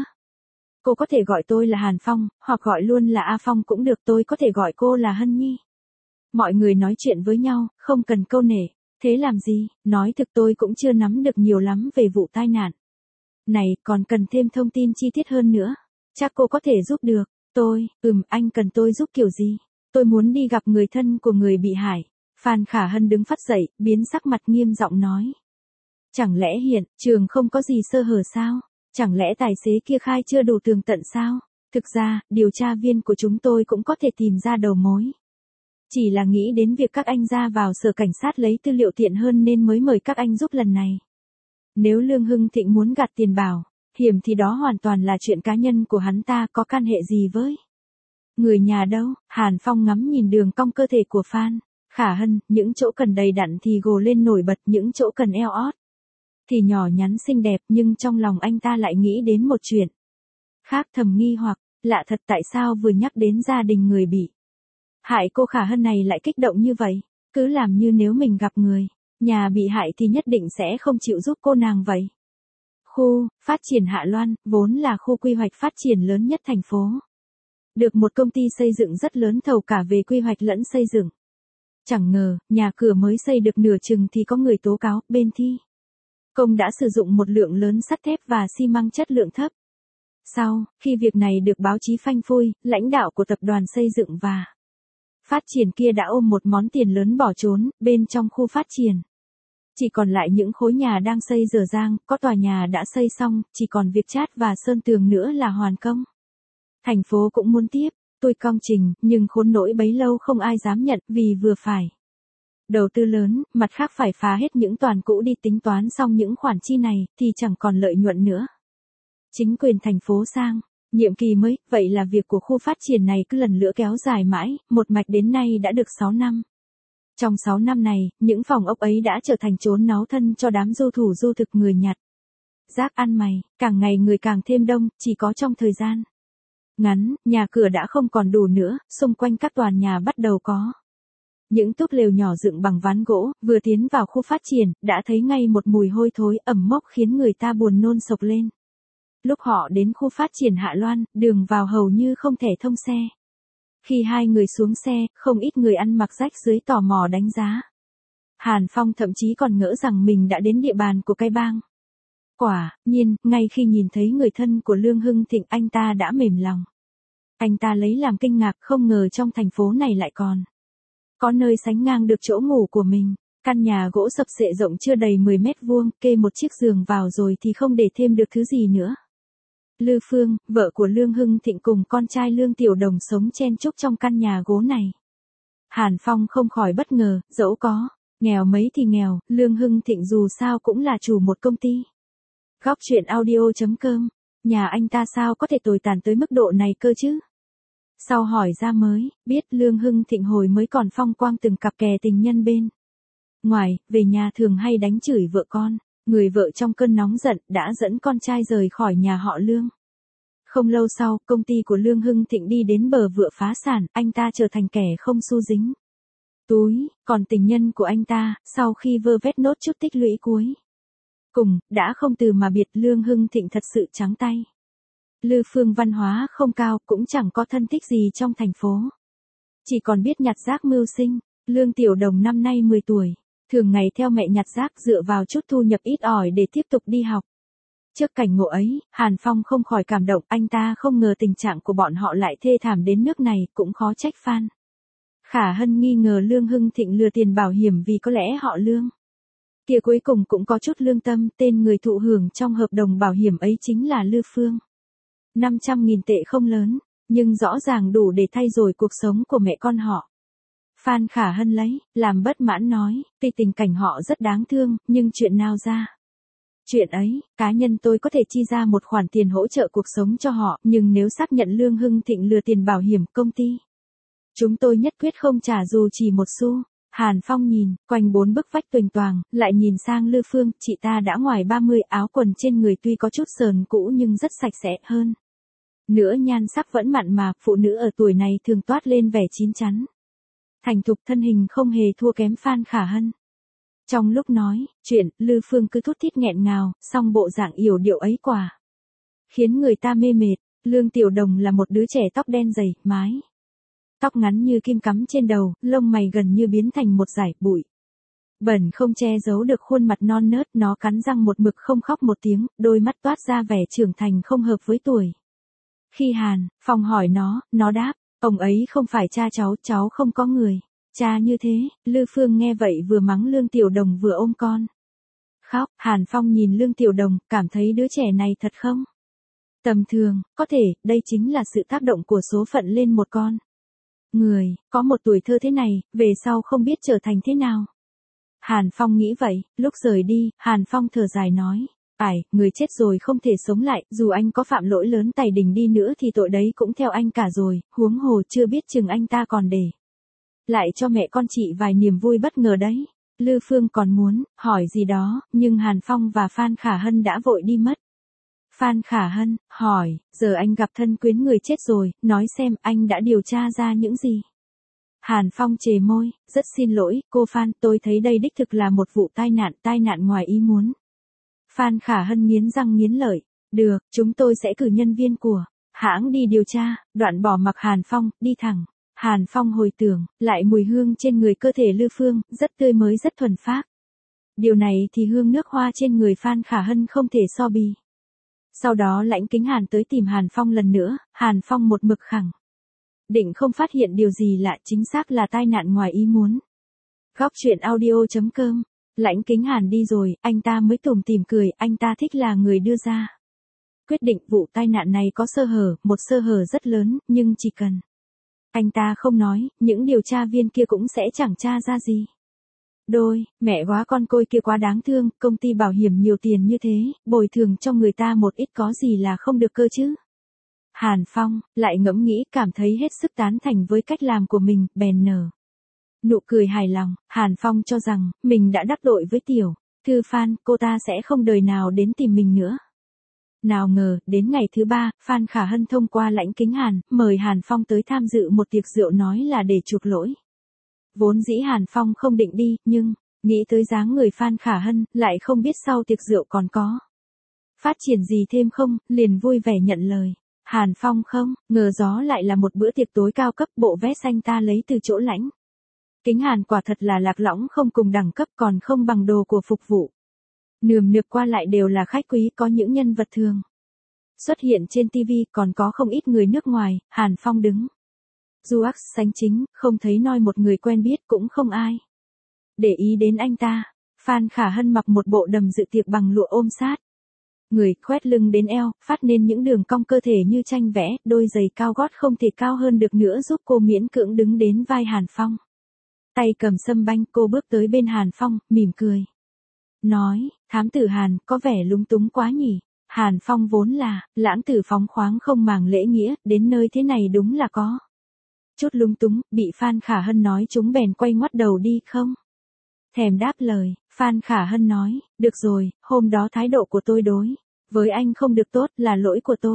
Cô có thể gọi tôi là Hàn Phong, hoặc gọi luôn là A Phong cũng được, tôi có thể gọi cô là Hân Nhi. Mọi người nói chuyện với nhau, không cần câu nể. Thế làm gì, nói thực tôi cũng chưa nắm được nhiều lắm về vụ tai nạn này, còn cần thêm thông tin chi tiết hơn nữa. Chắc cô có thể giúp được. Tôi, anh cần tôi giúp kiểu gì? Tôi muốn đi gặp người thân của người bị hại. Phan Khả Hân đứng phắt dậy, biến sắc mặt nghiêm giọng nói. Chẳng lẽ hiện trường không có gì sơ hở sao? Chẳng lẽ tài xế kia khai chưa đủ tường tận sao? Thực ra, điều tra viên của chúng tôi cũng có thể tìm ra đầu mối. Chỉ là nghĩ đến việc các anh ra vào sở cảnh sát lấy tư liệu tiện hơn nên mới mời các anh giúp lần này. Nếu Lương Hưng Thịnh muốn gạt tiền bảo hiểm thì đó hoàn toàn là chuyện cá nhân của hắn ta, có can hệ gì với người nhà đâu. Hàn Phong ngắm nhìn đường cong cơ thể của Phan Khả Hân, những chỗ cần đầy đặn thì gồ lên nổi bật, những chỗ cần eo ót thì nhỏ nhắn xinh đẹp, nhưng trong lòng anh ta lại nghĩ đến một chuyện khác, thầm nghi hoặc, lạ thật, tại sao vừa nhắc đến gia đình người bị hại cô Khả Hân này lại kích động như vậy, cứ làm như nếu mình gặp người nhà bị hại thì nhất định sẽ không chịu giúp cô nàng vậy. Khu phát triển Hạ Loan vốn là khu quy hoạch phát triển lớn nhất thành phố, được một công ty xây dựng rất lớn thầu cả về quy hoạch lẫn xây dựng. Chẳng ngờ, nhà cửa mới xây được nửa chừng thì có người tố cáo bên thi công đã sử dụng một lượng lớn sắt thép và xi măng chất lượng thấp. Sau khi việc này được báo chí phanh phui, lãnh đạo của tập đoàn xây dựng và phát triển kia đã ôm một món tiền lớn bỏ trốn. Bên trong khu phát triển chỉ còn lại những khối nhà đang xây dở dang, có tòa nhà đã xây xong, chỉ còn việc chát và sơn tường nữa là hoàn công. Thành phố cũng muốn tiếp tôi công trình, nhưng khốn nỗi bấy lâu không ai dám nhận, vì vừa phải đầu tư lớn, mặt khác phải phá hết những toàn cũ đi, tính toán xong những khoản chi này thì chẳng còn lợi nhuận nữa. Chính quyền thành phố sang nhiệm kỳ mới, vậy là việc của khu phát triển này cứ lần lữa kéo dài mãi, một mạch đến nay đã được 6 năm. Trong 6 năm này, những phòng ốc ấy đã trở thành chốn náu thân cho đám du thủ du thực người nhặt rác ăn mày, càng ngày người càng thêm đông, chỉ có trong thời gian ngắn, nhà cửa đã không còn đủ nữa, xung quanh các tòa nhà bắt đầu có những túp lều nhỏ dựng bằng ván gỗ. Vừa tiến vào khu phát triển, đã thấy ngay một mùi hôi thối ẩm mốc khiến người ta buồn nôn sộc lên. Lúc họ đến khu phát triển Hạ Loan, đường vào hầu như không thể thông xe. Khi hai người xuống xe, không ít người ăn mặc rách rưới tò mò đánh giá. Hàn Phong thậm chí còn ngỡ rằng mình đã đến địa bàn của cái bang. Quả nhiên, ngay khi nhìn thấy người thân của Lương Hưng Thịnh, anh ta đã mềm lòng. Anh ta lấy làm kinh ngạc, không ngờ trong thành phố này lại còn có nơi sánh ngang được chỗ ngủ của mình. Căn nhà gỗ sập xệ rộng chưa đầy 10 mét vuông, kê một chiếc giường vào rồi thì không để thêm được thứ gì nữa. Lư Phương, vợ của Lương Hưng Thịnh cùng con trai Lương Tiểu Đồng sống chen chúc trong căn nhà gỗ này. Hàn Phong không khỏi bất ngờ, dẫu có nghèo mấy thì nghèo, Lương Hưng Thịnh dù sao cũng là chủ một công ty. Góc truyện audio.com, nhà anh ta sao có thể tồi tàn tới mức độ này cơ chứ? Sau hỏi ra mới biết Lương Hưng Thịnh hồi mới còn phong quang từng cặp kè tình nhân bên ngoài, về nhà thường hay đánh chửi vợ con. Người vợ trong cơn nóng giận đã dẫn con trai rời khỏi nhà họ Lương. Không lâu sau, công ty của Lương Hưng Thịnh đi đến bờ vựa phá sản, anh ta trở thành kẻ không xu dính túi, còn tình nhân của anh ta, sau khi vơ vét nốt chút tích lũy cuối cùng, đã không từ mà biệt. Lương Hưng Thịnh thật sự trắng tay. Lư Phương văn hóa không cao, cũng chẳng có thân thích gì trong thành phố. Chỉ còn biết nhặt rác mưu sinh. Lương Tiểu Đồng năm nay 10 tuổi, thường ngày theo mẹ nhặt rác dựa vào chút thu nhập ít ỏi để tiếp tục đi học. Trước cảnh ngộ ấy, Hàn Phong không khỏi cảm động, anh ta không ngờ tình trạng của bọn họ lại thê thảm đến nước này, cũng khó trách Phan Khả Hân nghi ngờ Lương Hưng Thịnh lừa tiền bảo hiểm vì có lẽ họ Lương kia cuối cùng cũng có chút lương tâm, tên người thụ hưởng trong hợp đồng bảo hiểm ấy chính là Lư Phương. 500.000 tệ không lớn, nhưng rõ ràng đủ để thay đổi cuộc sống của mẹ con họ. Phan Khả Hân lấy làm bất mãn nói, tuy tình cảnh họ rất đáng thương, nhưng chuyện nào ra? Chuyện ấy, cá nhân tôi có thể chi ra một khoản tiền hỗ trợ cuộc sống cho họ, nhưng nếu xác nhận Lương Hưng Thịnh lừa tiền bảo hiểm công ty, chúng tôi nhất quyết không trả dù chỉ một xu. Hàn Phong nhìn quanh bốn bức vách tuềnh toàng, lại nhìn sang Lư Phương, chị ta đã ngoài 30, áo quần trên người tuy có chút sờn cũ nhưng rất sạch sẽ hơn. Nữa nhan sắc vẫn mặn mà, phụ nữ ở tuổi này thường toát lên vẻ chín chắn. Thành thục, thân hình không hề thua kém Phan Khả Hân. Trong lúc nói chuyện, Lư Phương cứ thút thít nghẹn ngào, song bộ dạng yểu điệu ấy quả khiến người ta mê mệt. Lương Tiểu Đồng là một đứa trẻ tóc đen dày, mái tóc ngắn như kim cắm trên đầu, lông mày gần như biến thành một dải bụi bẩn không che giấu được khuôn mặt non nớt. Nó cắn răng một mực không khóc một tiếng, đôi mắt toát ra vẻ trưởng thành không hợp với tuổi. Khi Hàn Phong hỏi nó đáp, ông ấy không phải cha cháu không có người cha như thế. Lư Phương nghe vậy vừa mắng Lương Tiểu Đồng vừa ôm con khóc. Hàn Phong nhìn Lương Tiểu Đồng, cảm thấy đứa trẻ này thật không tầm thường, có thể, đây chính là sự tác động của số phận lên một con người, có một tuổi thơ thế này, về sau không biết trở thành thế nào. Hàn Phong nghĩ vậy, lúc rời đi, Hàn Phong thở dài nói, người chết rồi không thể sống lại, dù anh có phạm lỗi lớn tày đình đi nữa thì tội đấy cũng theo anh cả rồi, huống hồ chưa biết chừng anh ta còn để lại cho mẹ con chị vài niềm vui bất ngờ đấy. Lư Phương còn muốn hỏi gì đó, nhưng Hàn Phong và Phan Khả Hân đã vội đi mất. Phan Khả Hân hỏi, giờ anh gặp thân quyến người chết rồi, nói xem anh đã điều tra ra những gì? Hàn Phong chề môi, rất xin lỗi, cô Phan, tôi thấy đây đích thực là một vụ tai nạn ngoài ý muốn. Phan Khả Hân nghiến răng nghiến lợi, được, chúng tôi sẽ cử nhân viên của hãng đi điều tra. Đoạn bỏ mặc Hàn Phong, đi thẳng. Hàn Phong hồi tưởng lại mùi hương trên người cơ thể Lư Phương, rất tươi mới rất thuần phác. Điều này thì hương nước hoa trên người Phan Khả Hân không thể so bì. Sau đó Lãnh Kính Hàn tới tìm Hàn Phong lần nữa, Hàn Phong một mực khẳng định không phát hiện điều gì lạ, chính xác là tai nạn ngoài ý muốn. Góc truyện audio.com. Lãnh Kính Hàn đi rồi, anh ta mới tủm tỉm cười, anh ta thích là người đưa ra quyết định. Vụ tai nạn này có sơ hở, một sơ hở rất lớn, nhưng chỉ cần anh ta không nói, những điều tra viên kia cũng sẽ chẳng tra ra gì. Mẹ góa con côi kia quá đáng thương, công ty bảo hiểm nhiều tiền như thế, bồi thường cho người ta một ít có gì là không được cơ chứ. Hàn Phong lại ngẫm nghĩ, cảm thấy hết sức tán thành với cách làm của mình, bèn nở nụ cười hài lòng. Hàn Phong cho rằng mình đã đắc tội với tiểu thư Phan, cô ta sẽ không đời nào đến tìm mình nữa. Nào ngờ, đến ngày thứ 3, Phan Khả Hân thông qua Lãnh Kính Hàn, mời Hàn Phong tới tham dự một tiệc rượu, nói là để chuộc lỗi. Vốn dĩ Hàn Phong không định đi, nhưng nghĩ tới dáng người Phan Khả Hân, lại không biết sau tiệc rượu còn có phát triển gì thêm không, liền vui vẻ nhận lời. Hàn Phong không ngờ gió lại là một bữa tiệc tối cao cấp, bộ vest anh ta lấy từ chỗ Lãnh Kính Hàn quả thật là lạc lõng không cùng đẳng cấp, còn không bằng đồ của phục vụ. Nườm nượp qua lại đều là khách quý, có những nhân vật thường xuất hiện trên TV, còn có không ít người nước ngoài. Hàn Phong đứng Duax sánh chính, không thấy noi một người quen biết, cũng không ai để ý đến anh ta. Phan Khả Hân mặc một bộ đầm dự tiệc bằng lụa ôm sát người, khoét lưng đến eo, phát nên những đường cong cơ thể như tranh vẽ, đôi giày cao gót không thể cao hơn được nữa giúp cô miễn cưỡng đứng đến vai Hàn Phong. Tay cầm sâm banh, cô bước tới bên Hàn Phong, mỉm cười. Nói, thám tử Hàn, có vẻ lúng túng quá nhỉ. Hàn Phong vốn là lãng tử phóng khoáng không màng lễ nghĩa, đến nơi thế này đúng là có chút lúng túng, bị Phan Khả Hân nói chúng bèn quay ngoắt đầu đi không thèm đáp lời. Phan Khả Hân nói, được rồi, hôm đó thái độ của tôi đối với anh không được tốt, là lỗi của tôi.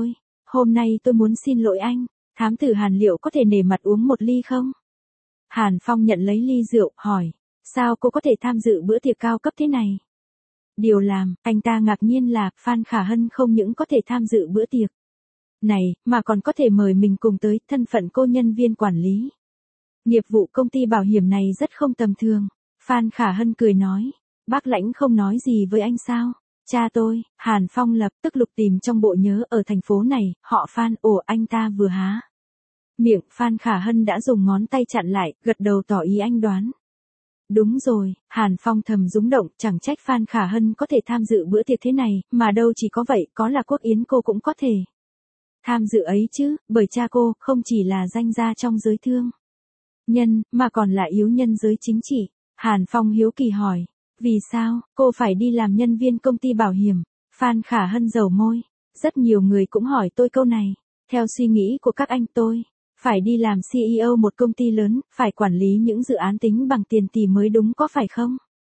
hôm nay tôi muốn xin lỗi anh, thám tử Hàn liệu có thể nể mặt uống một ly không? Hàn Phong nhận lấy ly rượu, hỏi, sao cô có thể tham dự bữa tiệc cao cấp thế này? Điều làm, anh ta ngạc nhiên là, Phan Khả Hân không những có thể tham dự bữa tiệc này, mà còn có thể mời mình cùng tới, thân phận cô nhân viên quản lý. Nghiệp vụ công ty bảo hiểm này rất không tầm thường. Phan Khả Hân cười nói, bác Lãnh không nói gì với anh sao? Cha tôi, Hàn Phong lập tức lục tìm trong bộ nhớ ở thành phố này, họ Phan, anh ta vừa há miệng, Phan Khả Hân đã dùng ngón tay chặn lại, gật đầu tỏ ý anh đoán. Đúng rồi, Hàn Phong thầm rúng động, chẳng trách Phan Khả Hân có thể tham dự bữa tiệc thế này, mà đâu chỉ có vậy, có là Quốc Yến cô cũng có thể tham dự ấy chứ, bởi cha cô không chỉ là danh gia trong giới thương nhân, mà còn là yếu nhân giới chính trị. Hàn Phong hiếu kỳ hỏi, vì sao, cô phải đi làm nhân viên công ty bảo hiểm? Phan Khả Hân dầu môi, rất nhiều người cũng hỏi tôi câu này. Theo suy nghĩ của các anh tôi, phải đi làm CEO một công ty lớn, phải quản lý những dự án tính bằng tiền tỷ mới đúng có phải không?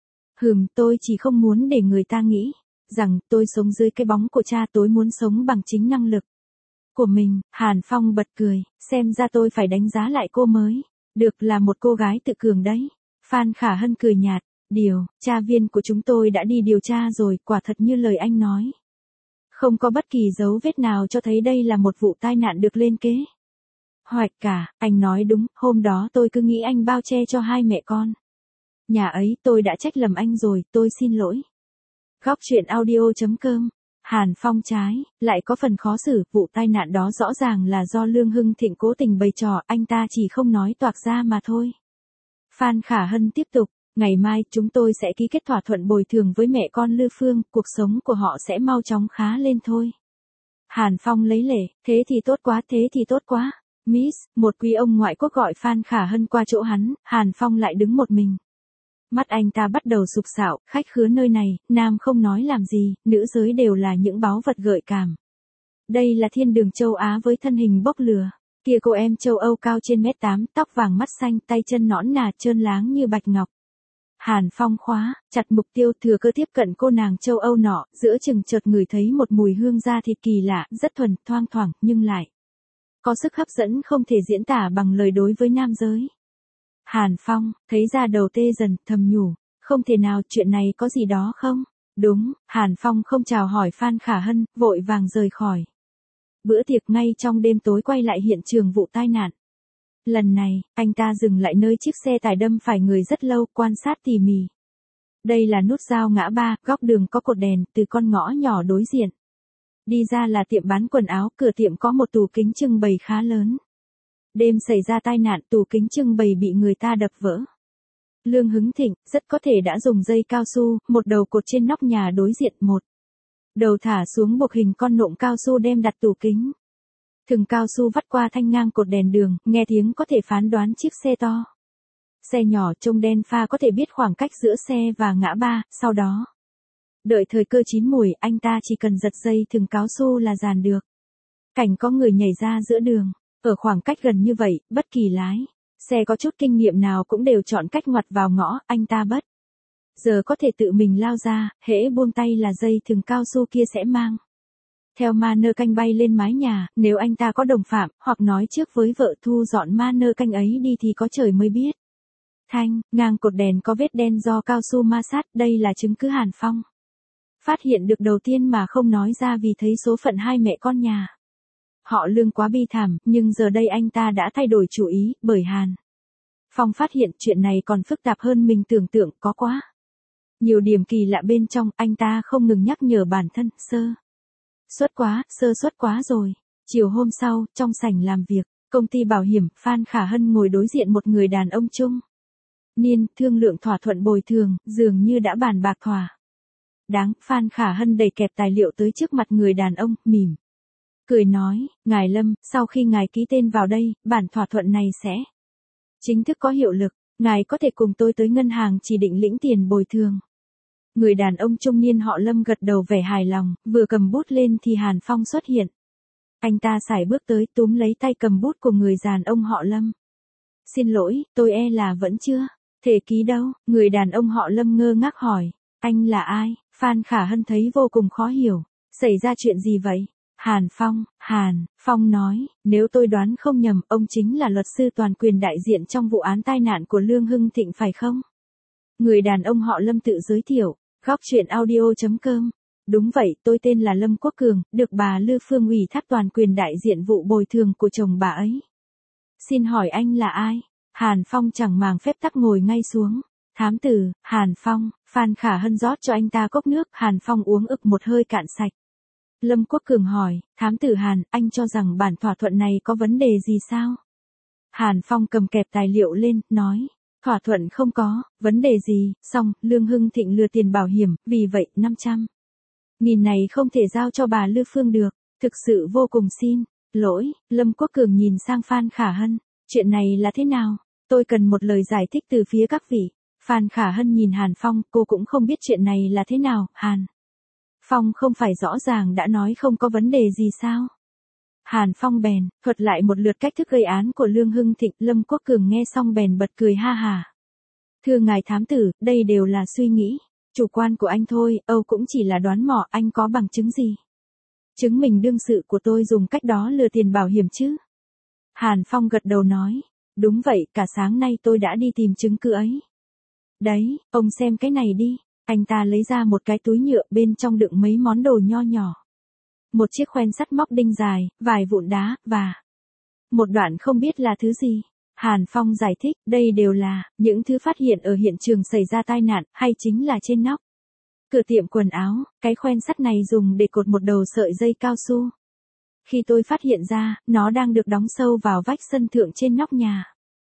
Tôi chỉ không muốn để người ta nghĩ rằng tôi sống dưới cái bóng của cha, tôi muốn sống bằng chính năng lực của mình. Hàn Phong bật cười, xem ra tôi phải đánh giá lại cô mới được, là một cô gái tự cường đấy. Phan Khả Hân cười nhạt, tra viên của chúng tôi đã đi điều tra rồi, quả thật như lời anh nói. Không có bất kỳ dấu vết nào cho thấy đây là một vụ tai nạn được lên kế hoạch cả. Anh nói đúng, hôm đó tôi cứ nghĩ anh bao che cho hai mẹ con nhà ấy, tôi đã trách lầm anh rồi, tôi xin lỗi. Góc truyện audio.com. Hàn Phong trái lại có phần khó xử, vụ tai nạn đó rõ ràng là do Lương Hưng Thịnh cố tình bày trò, anh ta chỉ không nói toạc ra mà thôi. Phan Khả Hân tiếp tục, ngày mai chúng tôi sẽ ký kết thỏa thuận bồi thường với mẹ con Lư Phương, cuộc sống của họ sẽ mau chóng khá lên thôi. Hàn Phong lấy lệ, thế thì tốt quá, thế thì tốt quá. Miss, một quý ông ngoại quốc gọi Phan Khả Hân qua chỗ hắn, Hàn Phong lại đứng một mình. Mắt anh ta bắt đầu sục sạo, khách khứa nơi này, nam không nói làm gì, nữ giới đều là những báu vật gợi cảm. Đây là thiên đường châu Á với thân hình bốc lửa. Kia cô em châu Âu cao trên 1m8, tóc vàng mắt xanh, tay chân nõn nà trơn láng như bạch ngọc. Hàn Phong khóa chặt mục tiêu, thừa cơ tiếp cận cô nàng châu Âu nọ, giữa chừng chợt ngửi thấy một mùi hương da thịt kỳ lạ, rất thuần, thoang thoảng, nhưng lại có sức hấp dẫn không thể diễn tả bằng lời đối với nam giới. Hàn Phong thấy da đầu tê dần, thầm nhủ, không thể nào, chuyện này có gì đó không? Đúng, Hàn Phong không chào hỏi Phan Khả Hân, vội vàng rời khỏi bữa tiệc. Ngay trong đêm tối quay lại hiện trường vụ tai nạn. Lần này, anh ta dừng lại nơi chiếc xe tải đâm phải người rất lâu, quan sát tỉ mỉ. Đây là nút giao ngã ba, góc đường có cột đèn, từ con ngõ nhỏ đối diện đi ra là tiệm bán quần áo, cửa tiệm có một tủ kính trưng bày khá lớn. Đêm xảy ra tai nạn, tủ kính trưng bày bị người ta đập vỡ. Lương Hứng Thịnh rất có thể đã dùng dây cao su, một đầu cột trên nóc nhà đối diện, một đầu thả xuống buộc hình con nộm cao su đem đặt tủ kính. Thừng cao su vắt qua thanh ngang cột đèn đường, nghe tiếng có thể phán đoán chiếc xe to. Xe nhỏ trông đen pha có thể biết khoảng cách giữa xe và ngã ba, sau đó đợi thời cơ chín mùi, anh ta chỉ cần giật dây thừng cao su là dàn được. Cảnh có người nhảy ra giữa đường. Ở khoảng cách gần như vậy, bất kỳ lái xe có chút kinh nghiệm nào cũng đều chọn cách ngoặt vào ngõ, anh ta bất giờ có thể tự mình lao ra, hễ buông tay là dây thừng cao su kia sẽ mang theo ma nơ canh bay lên mái nhà. Nếu anh ta có đồng phạm, hoặc nói trước với vợ thu dọn ma nơ canh ấy đi thì có trời mới biết. Ngang cột đèn có vết đen do cao su ma sát, đây là chứng cứ Hàn Phong phát hiện được đầu tiên mà không nói ra, vì thấy số phận hai mẹ con nhà họ Lương quá bi thảm, nhưng giờ đây anh ta đã thay đổi chủ ý, bởi Hàn Phong phát hiện chuyện này còn phức tạp hơn mình tưởng tượng, có quá nhiều điểm kỳ lạ bên trong. Anh ta không ngừng nhắc nhở bản thân, sơ suất quá rồi. Chiều hôm sau, trong sảnh làm việc công ty bảo hiểm, Phan Khả Hân ngồi đối diện một người đàn ông trung niên, thương lượng thỏa thuận bồi thường, dường như đã bàn bạc thỏa đáng. Phan Khả Hân đẩy kẹp tài liệu tới trước mặt người đàn ông, mỉm cười nói, ngài Lâm, sau khi ngài ký tên vào đây, bản thỏa thuận này sẽ chính thức có hiệu lực, ngài có thể cùng tôi tới ngân hàng chỉ định lĩnh tiền bồi thường. Người đàn ông trung niên họ Lâm gật đầu vẻ hài lòng, vừa cầm bút lên thì Hàn Phong xuất hiện. Anh ta sải bước tới, túm lấy tay cầm bút của người đàn ông họ Lâm. Xin lỗi, tôi là vẫn chưa thể ký đâu. Người đàn ông họ Lâm ngơ ngác hỏi, anh là ai? Phan Khả Hân thấy vô cùng khó hiểu. Xảy ra chuyện gì vậy? Hàn Phong nói, nếu tôi đoán không nhầm, ông chính là luật sư toàn quyền đại diện trong vụ án tai nạn của Lương Hưng Thịnh phải không? Người đàn ông họ Lâm tự giới thiệu, góc chuyện audio.com. Đúng vậy, tôi tên là Lâm Quốc Cường, được bà Lư Phương ủy thác toàn quyền đại diện vụ bồi thường của chồng bà ấy. Xin hỏi anh là ai? Hàn Phong chẳng màng phép tắc ngồi ngay xuống. Thám tử, Hàn Phong, Phan Khả Hân rót cho anh ta cốc nước, Hàn Phong uống ực một hơi cạn sạch. Lâm Quốc Cường hỏi, thám tử Hàn, anh cho rằng bản thỏa thuận này có vấn đề gì sao? Hàn Phong cầm kẹp tài liệu lên, nói, thỏa thuận không có, vấn đề gì, xong, Lương Hưng Thịnh lừa tiền bảo hiểm, vì vậy, 500.000 này không thể giao cho bà Lư Phương được, thực sự vô cùng xin lỗi. Lâm Quốc Cường nhìn sang Phan Khả Hân, chuyện này là thế nào? Tôi cần một lời giải thích từ phía các vị. Phan Khả Hân nhìn Hàn Phong, cô cũng không biết chuyện này là thế nào. Hàn Phong không phải rõ ràng đã nói không có vấn đề gì sao? Hàn Phong bèn thuật lại một lượt cách thức gây án của Lương Hưng Thịnh. Lâm Quốc Cường nghe xong bèn bật cười ha hả. Thưa ngài thám tử, đây đều là suy nghĩ chủ quan của anh thôi, Âu cũng chỉ là đoán mò, anh có bằng chứng gì? Chứng minh đương sự của tôi dùng cách đó lừa tiền bảo hiểm chứ? Hàn Phong gật đầu nói, đúng vậy, cả sáng nay tôi đã đi tìm chứng cứ ấy. Đấy, ông xem cái này đi. Anh ta lấy ra một cái túi nhựa, bên trong đựng mấy món đồ nho nhỏ. Một chiếc khoen sắt móc đinh dài, vài vụn đá, và một đoạn không biết là thứ gì. Hàn Phong giải thích, đây đều là những thứ phát hiện ở hiện trường xảy ra tai nạn, hay chính là trên nóc cửa tiệm quần áo. Cái khoen sắt này dùng để cột một đầu sợi dây cao su. Khi tôi phát hiện ra, nó đang được đóng sâu vào vách sân thượng trên nóc nhà.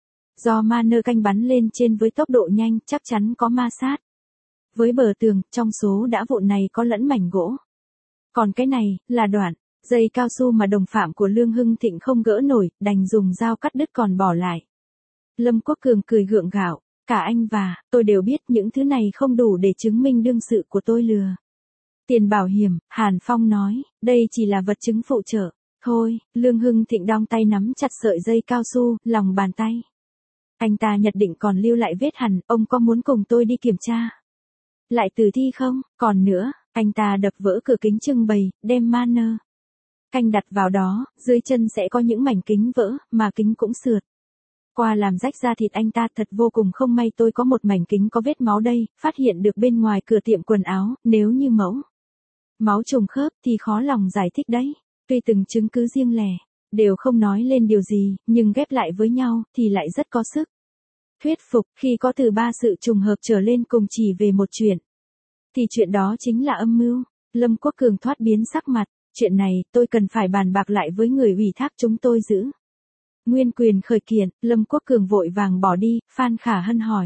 Do ma nơ canh bắn lên trên với tốc độ nhanh, chắc chắn có ma sát với bờ tường, trong số đá vụn này có lẫn mảnh gỗ. Còn cái này, là đoạn dây cao su mà đồng phạm của Lương Hưng Thịnh không gỡ nổi, đành dùng dao cắt đứt còn bỏ lại. Lâm Quốc Cường cười gượng gạo, cả anh và tôi đều biết những thứ này không đủ để chứng minh đương sự của tôi lừa tiền bảo hiểm. Hàn Phong nói, đây chỉ là vật chứng phụ trợ thôi. Lương Hưng Thịnh đong tay nắm chặt sợi dây cao su, lòng bàn tay anh ta nhất định còn lưu lại vết hằn. Ông có muốn cùng tôi đi kiểm tra lại tử thi không? Còn nữa, anh ta đập vỡ cửa kính trưng bày, đem ma nơ canh đặt vào đó, dưới chân sẽ có những mảnh kính vỡ, mà kính cũng sượt qua làm rách da thịt anh ta. Thật vô cùng không may tôi có một mảnh kính có vết máu đây, phát hiện được bên ngoài cửa tiệm quần áo. Nếu như mẫu máu trùng khớp thì khó lòng giải thích đấy. Tuy từng chứng cứ riêng lẻ đều không nói lên điều gì, nhưng ghép lại với nhau thì lại rất có sức thuyết phục. Khi có từ 3 sự trùng hợp trở lên cùng chỉ về một chuyện, thì chuyện đó chính là âm mưu. Lâm Quốc Cường thoát biến sắc mặt, chuyện này tôi cần phải bàn bạc lại với người ủy thác chúng tôi giữ nguyên quyền khởi kiện. Lâm Quốc Cường vội vàng bỏ đi. Phan Khả Hân hỏi,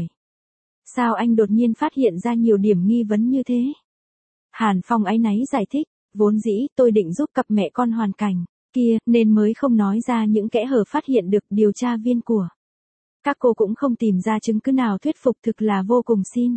sao anh đột nhiên phát hiện ra nhiều điểm nghi vấn như thế? Hàn Phong áy náy giải thích, vốn dĩ tôi định giúp cặp mẹ con hoàn cảnh kia, nên mới không nói ra những kẽ hở phát hiện được. Điều tra viên của các cô cũng không tìm ra chứng cứ nào thuyết phục, thực là vô cùng xin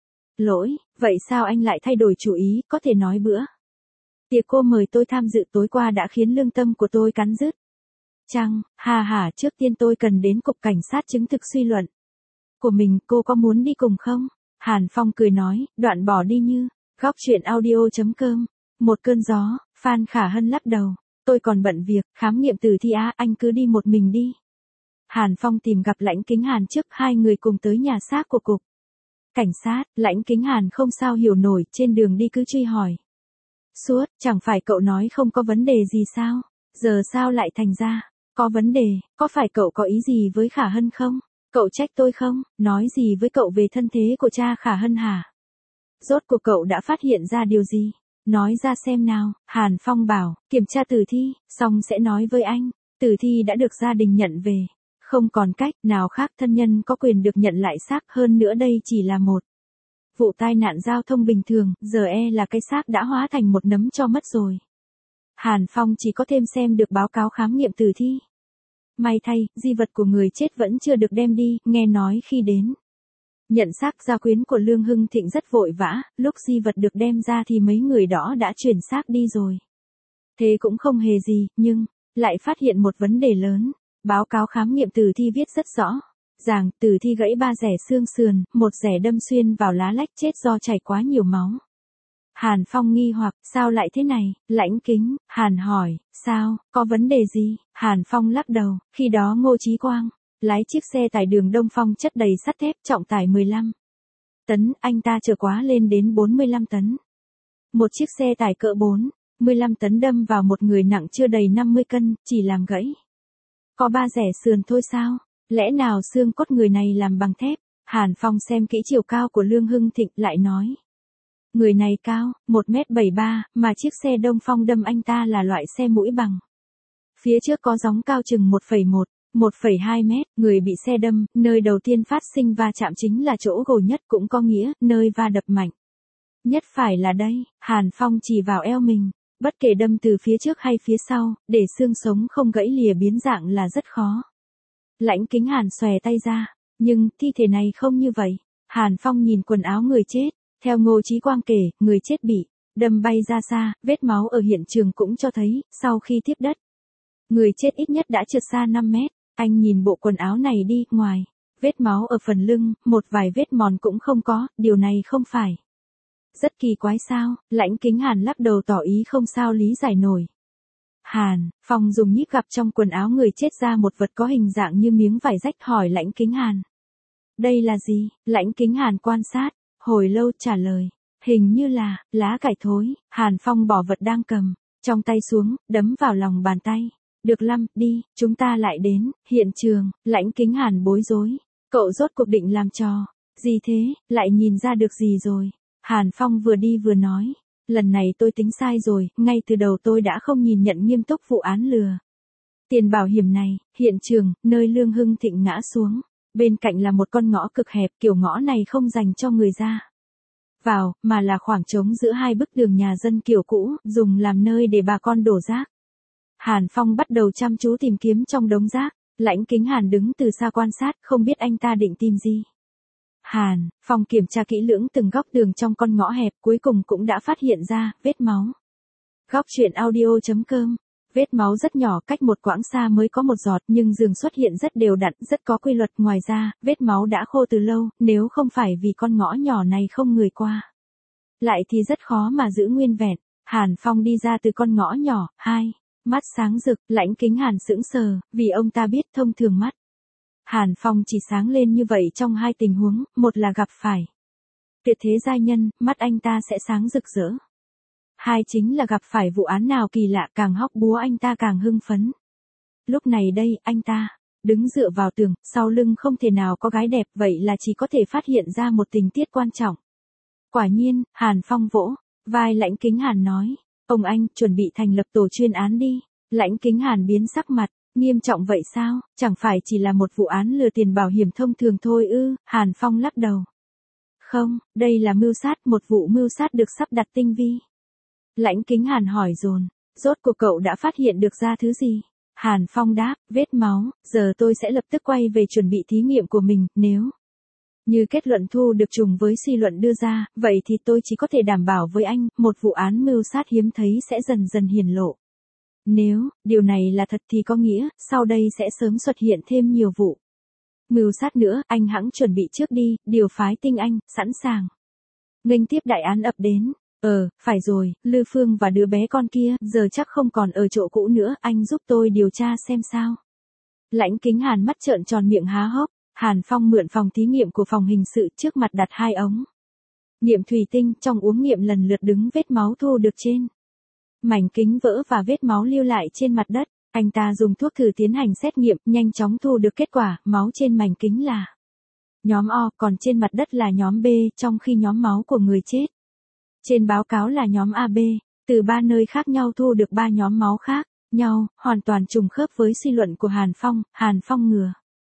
lỗi. Vậy sao anh lại thay đổi chủ ý? Có thể nói bữa tiệc cô mời tôi tham dự tối qua đã khiến lương tâm của tôi cắn rứt chăng? Trước tiên tôi cần đến cục cảnh sát chứng thực suy luận của mình. Cô có muốn đi cùng không? Hàn Phong cười nói, đoạn bỏ đi như góc chuyện audio.com. Một cơn gió. Phan Khả Hân lắc đầu, tôi còn bận việc khám nghiệm tử thi á. Anh cứ đi một mình đi. Hàn Phong tìm gặp Lãnh Kính Hàn trước, hai người cùng tới nhà xác của cục cảnh sát. Lãnh Kính Hàn không sao hiểu nổi, trên đường đi cứ truy hỏi suốt, chẳng phải cậu nói không có vấn đề gì sao? Giờ sao lại thành ra có vấn đề? Có phải cậu có ý gì với Khả Hân không? Cậu trách tôi không? Nói gì với cậu về thân thế của cha Khả Hân hả? Rốt cuộc cậu đã phát hiện ra điều gì? Nói ra xem nào. Hàn Phong bảo, kiểm tra tử thi, xong sẽ nói với anh. Tử thi đã được gia đình nhận về, không còn cách nào khác, thân nhân có quyền được nhận lại xác. Hơn nữa đây chỉ là một vụ tai nạn giao thông bình thường, giờ là cái xác đã hóa thành một nấm tro mất rồi. Hàn Phong chỉ có thêm xem được báo cáo khám nghiệm tử thi. May thay, di vật của người chết vẫn chưa được đem đi. Nghe nói khi đến nhận xác, gia quyến của Lương Hưng Thịnh rất vội vã. Lúc di vật được đem ra thì mấy người đó đã chuyển xác đi rồi. Thế cũng không hề gì, nhưng lại phát hiện một vấn đề lớn. Báo cáo khám nghiệm tử thi viết rất rõ ràng, tử thi gãy 3 rẻ xương sườn, 1 rẻ đâm xuyên vào lá lách, chết do chảy quá nhiều máu. Hàn Phong nghi hoặc, sao lại thế này, Lãnh Kính, Hàn hỏi, sao, có vấn đề gì, Hàn Phong lắc đầu, khi đó Ngô Chí Quang, lái chiếc xe tải đường Đông Phong chất đầy sắt thép trọng tải 15 tấn, anh ta chở quá lên đến 45 tấn. Một chiếc xe tải cỡ 45 tấn đâm vào một người nặng chưa đầy 50 cân, chỉ làm gãy. Có 3 rẻ sườn thôi sao, lẽ nào xương cốt người này làm bằng thép, Hàn Phong xem kỹ chiều cao của Lương Hưng Thịnh lại nói. Người này cao, 1m73, mà chiếc xe Đông Phong đâm anh ta là loại xe mũi bằng. Phía trước có gióng cao chừng 1,2 mét, người bị xe đâm, nơi đầu tiên phát sinh va chạm chính là chỗ gồ nhất, cũng có nghĩa, nơi va đập mạnh nhất phải là đây, Hàn Phong chỉ vào eo mình, bất kể đâm từ phía trước hay phía sau, để xương sống không gãy lìa biến dạng là rất khó. Lãnh Kính Hàn xòe tay ra, nhưng thi thể này không như vậy. Hàn Phong nhìn quần áo người chết, theo Ngô Chí Quang kể, người chết bị đâm bay ra xa, vết máu ở hiện trường cũng cho thấy, sau khi tiếp đất, người chết ít nhất đã trượt xa 5 mét. Anh nhìn bộ quần áo này đi, ngoài vết máu ở phần lưng, một vài vết mòn cũng không có, điều này không phải rất kỳ quái sao? Lãnh Kính Hàn lắc đầu tỏ ý không sao lý giải nổi. Hàn Phong dùng nhíp gập trong quần áo người chết ra một vật có hình dạng như miếng vải rách, hỏi Lãnh Kính Hàn. Đây là gì? Lãnh Kính Hàn quan sát, hồi lâu trả lời. Hình như là lá cải thối. Hàn Phong bỏ vật đang cầm trong tay xuống, đấm vào lòng bàn tay. Được lắm, đi, chúng ta lại đến hiện trường. Lãnh Kính Hàn bối rối. Cậu rốt cuộc định làm trò gì thế, lại nhìn ra được gì rồi? Hàn Phong vừa đi vừa nói. Lần này tôi tính sai rồi, ngay từ đầu tôi đã không nhìn nhận nghiêm túc vụ án lừa tiền bảo hiểm này. Hiện trường, nơi Lương Hưng Thịnh ngã xuống, bên cạnh là một con ngõ cực hẹp, kiểu ngõ này không dành cho người ra vào, mà là khoảng trống giữa hai bức tường nhà dân kiểu cũ, dùng làm nơi để bà con đổ rác. Hàn Phong bắt đầu chăm chú tìm kiếm trong đống rác. Lãnh Kính Hàn đứng từ xa quan sát, không biết anh ta định tìm gì. Hàn Phong kiểm tra kỹ lưỡng từng góc tường trong con ngõ hẹp, cuối cùng cũng đã phát hiện ra vết máu. Góc truyện audio.com. Vết máu rất nhỏ, cách một quãng xa mới có một giọt, nhưng dường xuất hiện rất đều đặn, rất có quy luật. Ngoài ra, vết máu đã khô từ lâu, nếu không phải vì con ngõ nhỏ này không người qua lại thì rất khó mà giữ nguyên vẹn. Hàn Phong đi ra từ con ngõ nhỏ, mắt sáng rực. Lãnh Kính Hàn sững sờ, vì ông ta biết thông thường mắt Hàn Phong chỉ sáng lên như vậy trong hai tình huống, một là gặp phải tuyệt thế giai nhân, mắt anh ta sẽ sáng rực rỡ. Hai chính là gặp phải vụ án nào kỳ lạ, càng hóc búa anh ta càng hưng phấn. Lúc này đây, anh ta đứng dựa vào tường, sau lưng không thể nào có gái đẹp, vậy là chỉ có thể phát hiện ra một tình tiết quan trọng. Quả nhiên, Hàn Phong vỗ vai Lãnh Kính Hàn nói, ông anh, chuẩn bị thành lập tổ chuyên án đi. Lãnh Kính Hàn biến sắc mặt, nghiêm trọng vậy sao, chẳng phải chỉ là một vụ án lừa tiền bảo hiểm thông thường thôi ư? Hàn Phong lắc đầu. Không, đây là mưu sát, một vụ mưu sát được sắp đặt tinh vi. Lãnh Kính Hàn hỏi dồn, rốt cuộc cậu đã phát hiện được ra thứ gì? Hàn Phong đáp, vết máu, giờ tôi sẽ lập tức quay về chuẩn bị thí nghiệm của mình, nếu như kết luận thu được trùng với suy luận đưa ra, vậy thì tôi chỉ có thể đảm bảo với anh, một vụ án mưu sát hiếm thấy sẽ dần dần hiển lộ. Nếu điều này là thật thì có nghĩa, sau đây sẽ sớm xuất hiện thêm nhiều vụ mưu sát nữa. Anh hãng chuẩn bị trước đi, điều phái tinh anh, sẵn sàng nghênh tiếp đại án ập đến. Phải rồi, Lư Phương và đứa bé con kia, giờ chắc không còn ở chỗ cũ nữa, anh giúp tôi điều tra xem sao. Lãnh Kính Hàn mắt trợn tròn miệng há hốc. Hàn Phong mượn phòng thí nghiệm của phòng hình sự, trước mặt đặt 2 ống nghiệm thủy tinh, trong uống nghiệm lần lượt đứng vết máu thu được trên mảnh kính vỡ và vết máu lưu lại trên mặt đất. Anh ta dùng thuốc thử tiến hành xét nghiệm, nhanh chóng thu được kết quả, máu trên mảnh kính là nhóm O, còn trên mặt đất là nhóm B, trong khi nhóm máu của người chết trên báo cáo là nhóm AB. Từ 3 nơi khác nhau thu được 3 nhóm máu khác nhau, hoàn toàn trùng khớp với suy luận của Hàn Phong. Hàn Phong ngửa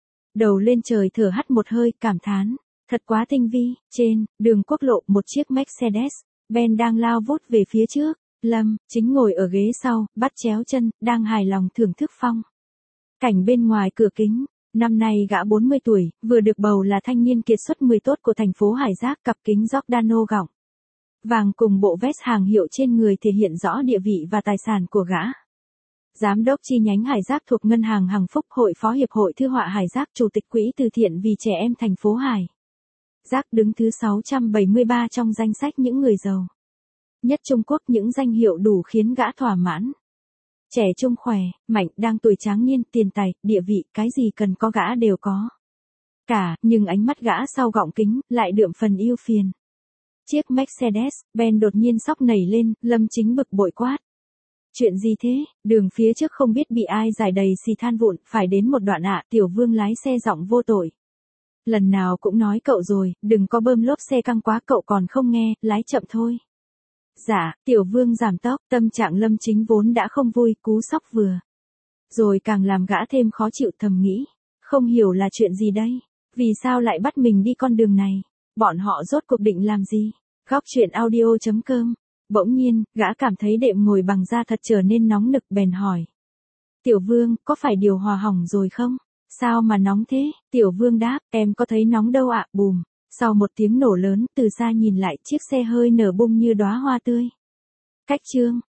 đầu lên trời thở hắt một hơi, cảm thán, thật quá tinh vi. Trên đường quốc lộ, một chiếc Mercedes-Benz đang lao vút về phía trước. Lâm Chính ngồi ở ghế sau, bắt chéo chân, đang hài lòng thưởng thức phong cảnh bên ngoài cửa kính. Năm nay gã 40 tuổi, vừa được bầu là thanh niên kiệt xuất 10 tốt của thành phố Hải Giác. Cặp kính Giordano gọng vàng cùng bộ vest hàng hiệu trên người thể hiện rõ địa vị và tài sản của gã. Giám đốc chi nhánh Hải Giác thuộc Ngân hàng Hằng Phúc, hội phó Hiệp hội Thư họa Hải Giác, chủ tịch quỹ từ thiện vì trẻ em thành phố Hải Giác, đứng thứ 673 trong danh sách những người giàu Nhất Trung Quốc những danh hiệu đủ khiến gã thỏa mãn. Trẻ trung khỏe, mạnh, đang tuổi tráng niên, tiền tài, địa vị, cái gì cần có gã đều có. Cả, nhưng ánh mắt gã sau gọng kính, lại đượm phần yêu phiền. Chiếc Mercedes-Benz đột nhiên xóc nảy lên, Lâm Chính bực bội quát. Chuyện gì thế, đường phía trước không biết bị ai rải đầy xì than vụn, phải đến một đoạn ạ, Tiểu Vương lái xe giọng vô tội. Lần nào cũng nói cậu rồi, đừng có bơm lốp xe căng quá, cậu còn không nghe, lái chậm thôi. Dạ, Tiểu Vương giảm tốc, tâm trạng Lâm Chính vốn đã không vui, cú sốc vừa rồi càng làm gã thêm khó chịu, thầm nghĩ. Không hiểu là chuyện gì đây, vì sao lại bắt mình đi con đường này, bọn họ rốt cuộc định làm gì. Góc truyện audio.com. Bỗng nhiên, gã cảm thấy đệm ngồi bằng da thật trở nên nóng nực, bèn hỏi. Tiểu Vương, có phải điều hòa hỏng rồi không? Sao mà nóng thế? Tiểu Vương đáp, em có thấy nóng đâu ạ, bùm. Sau một tiếng nổ lớn, từ xa nhìn lại, chiếc xe hơi nở bung như đóa hoa tươi. Cách chương.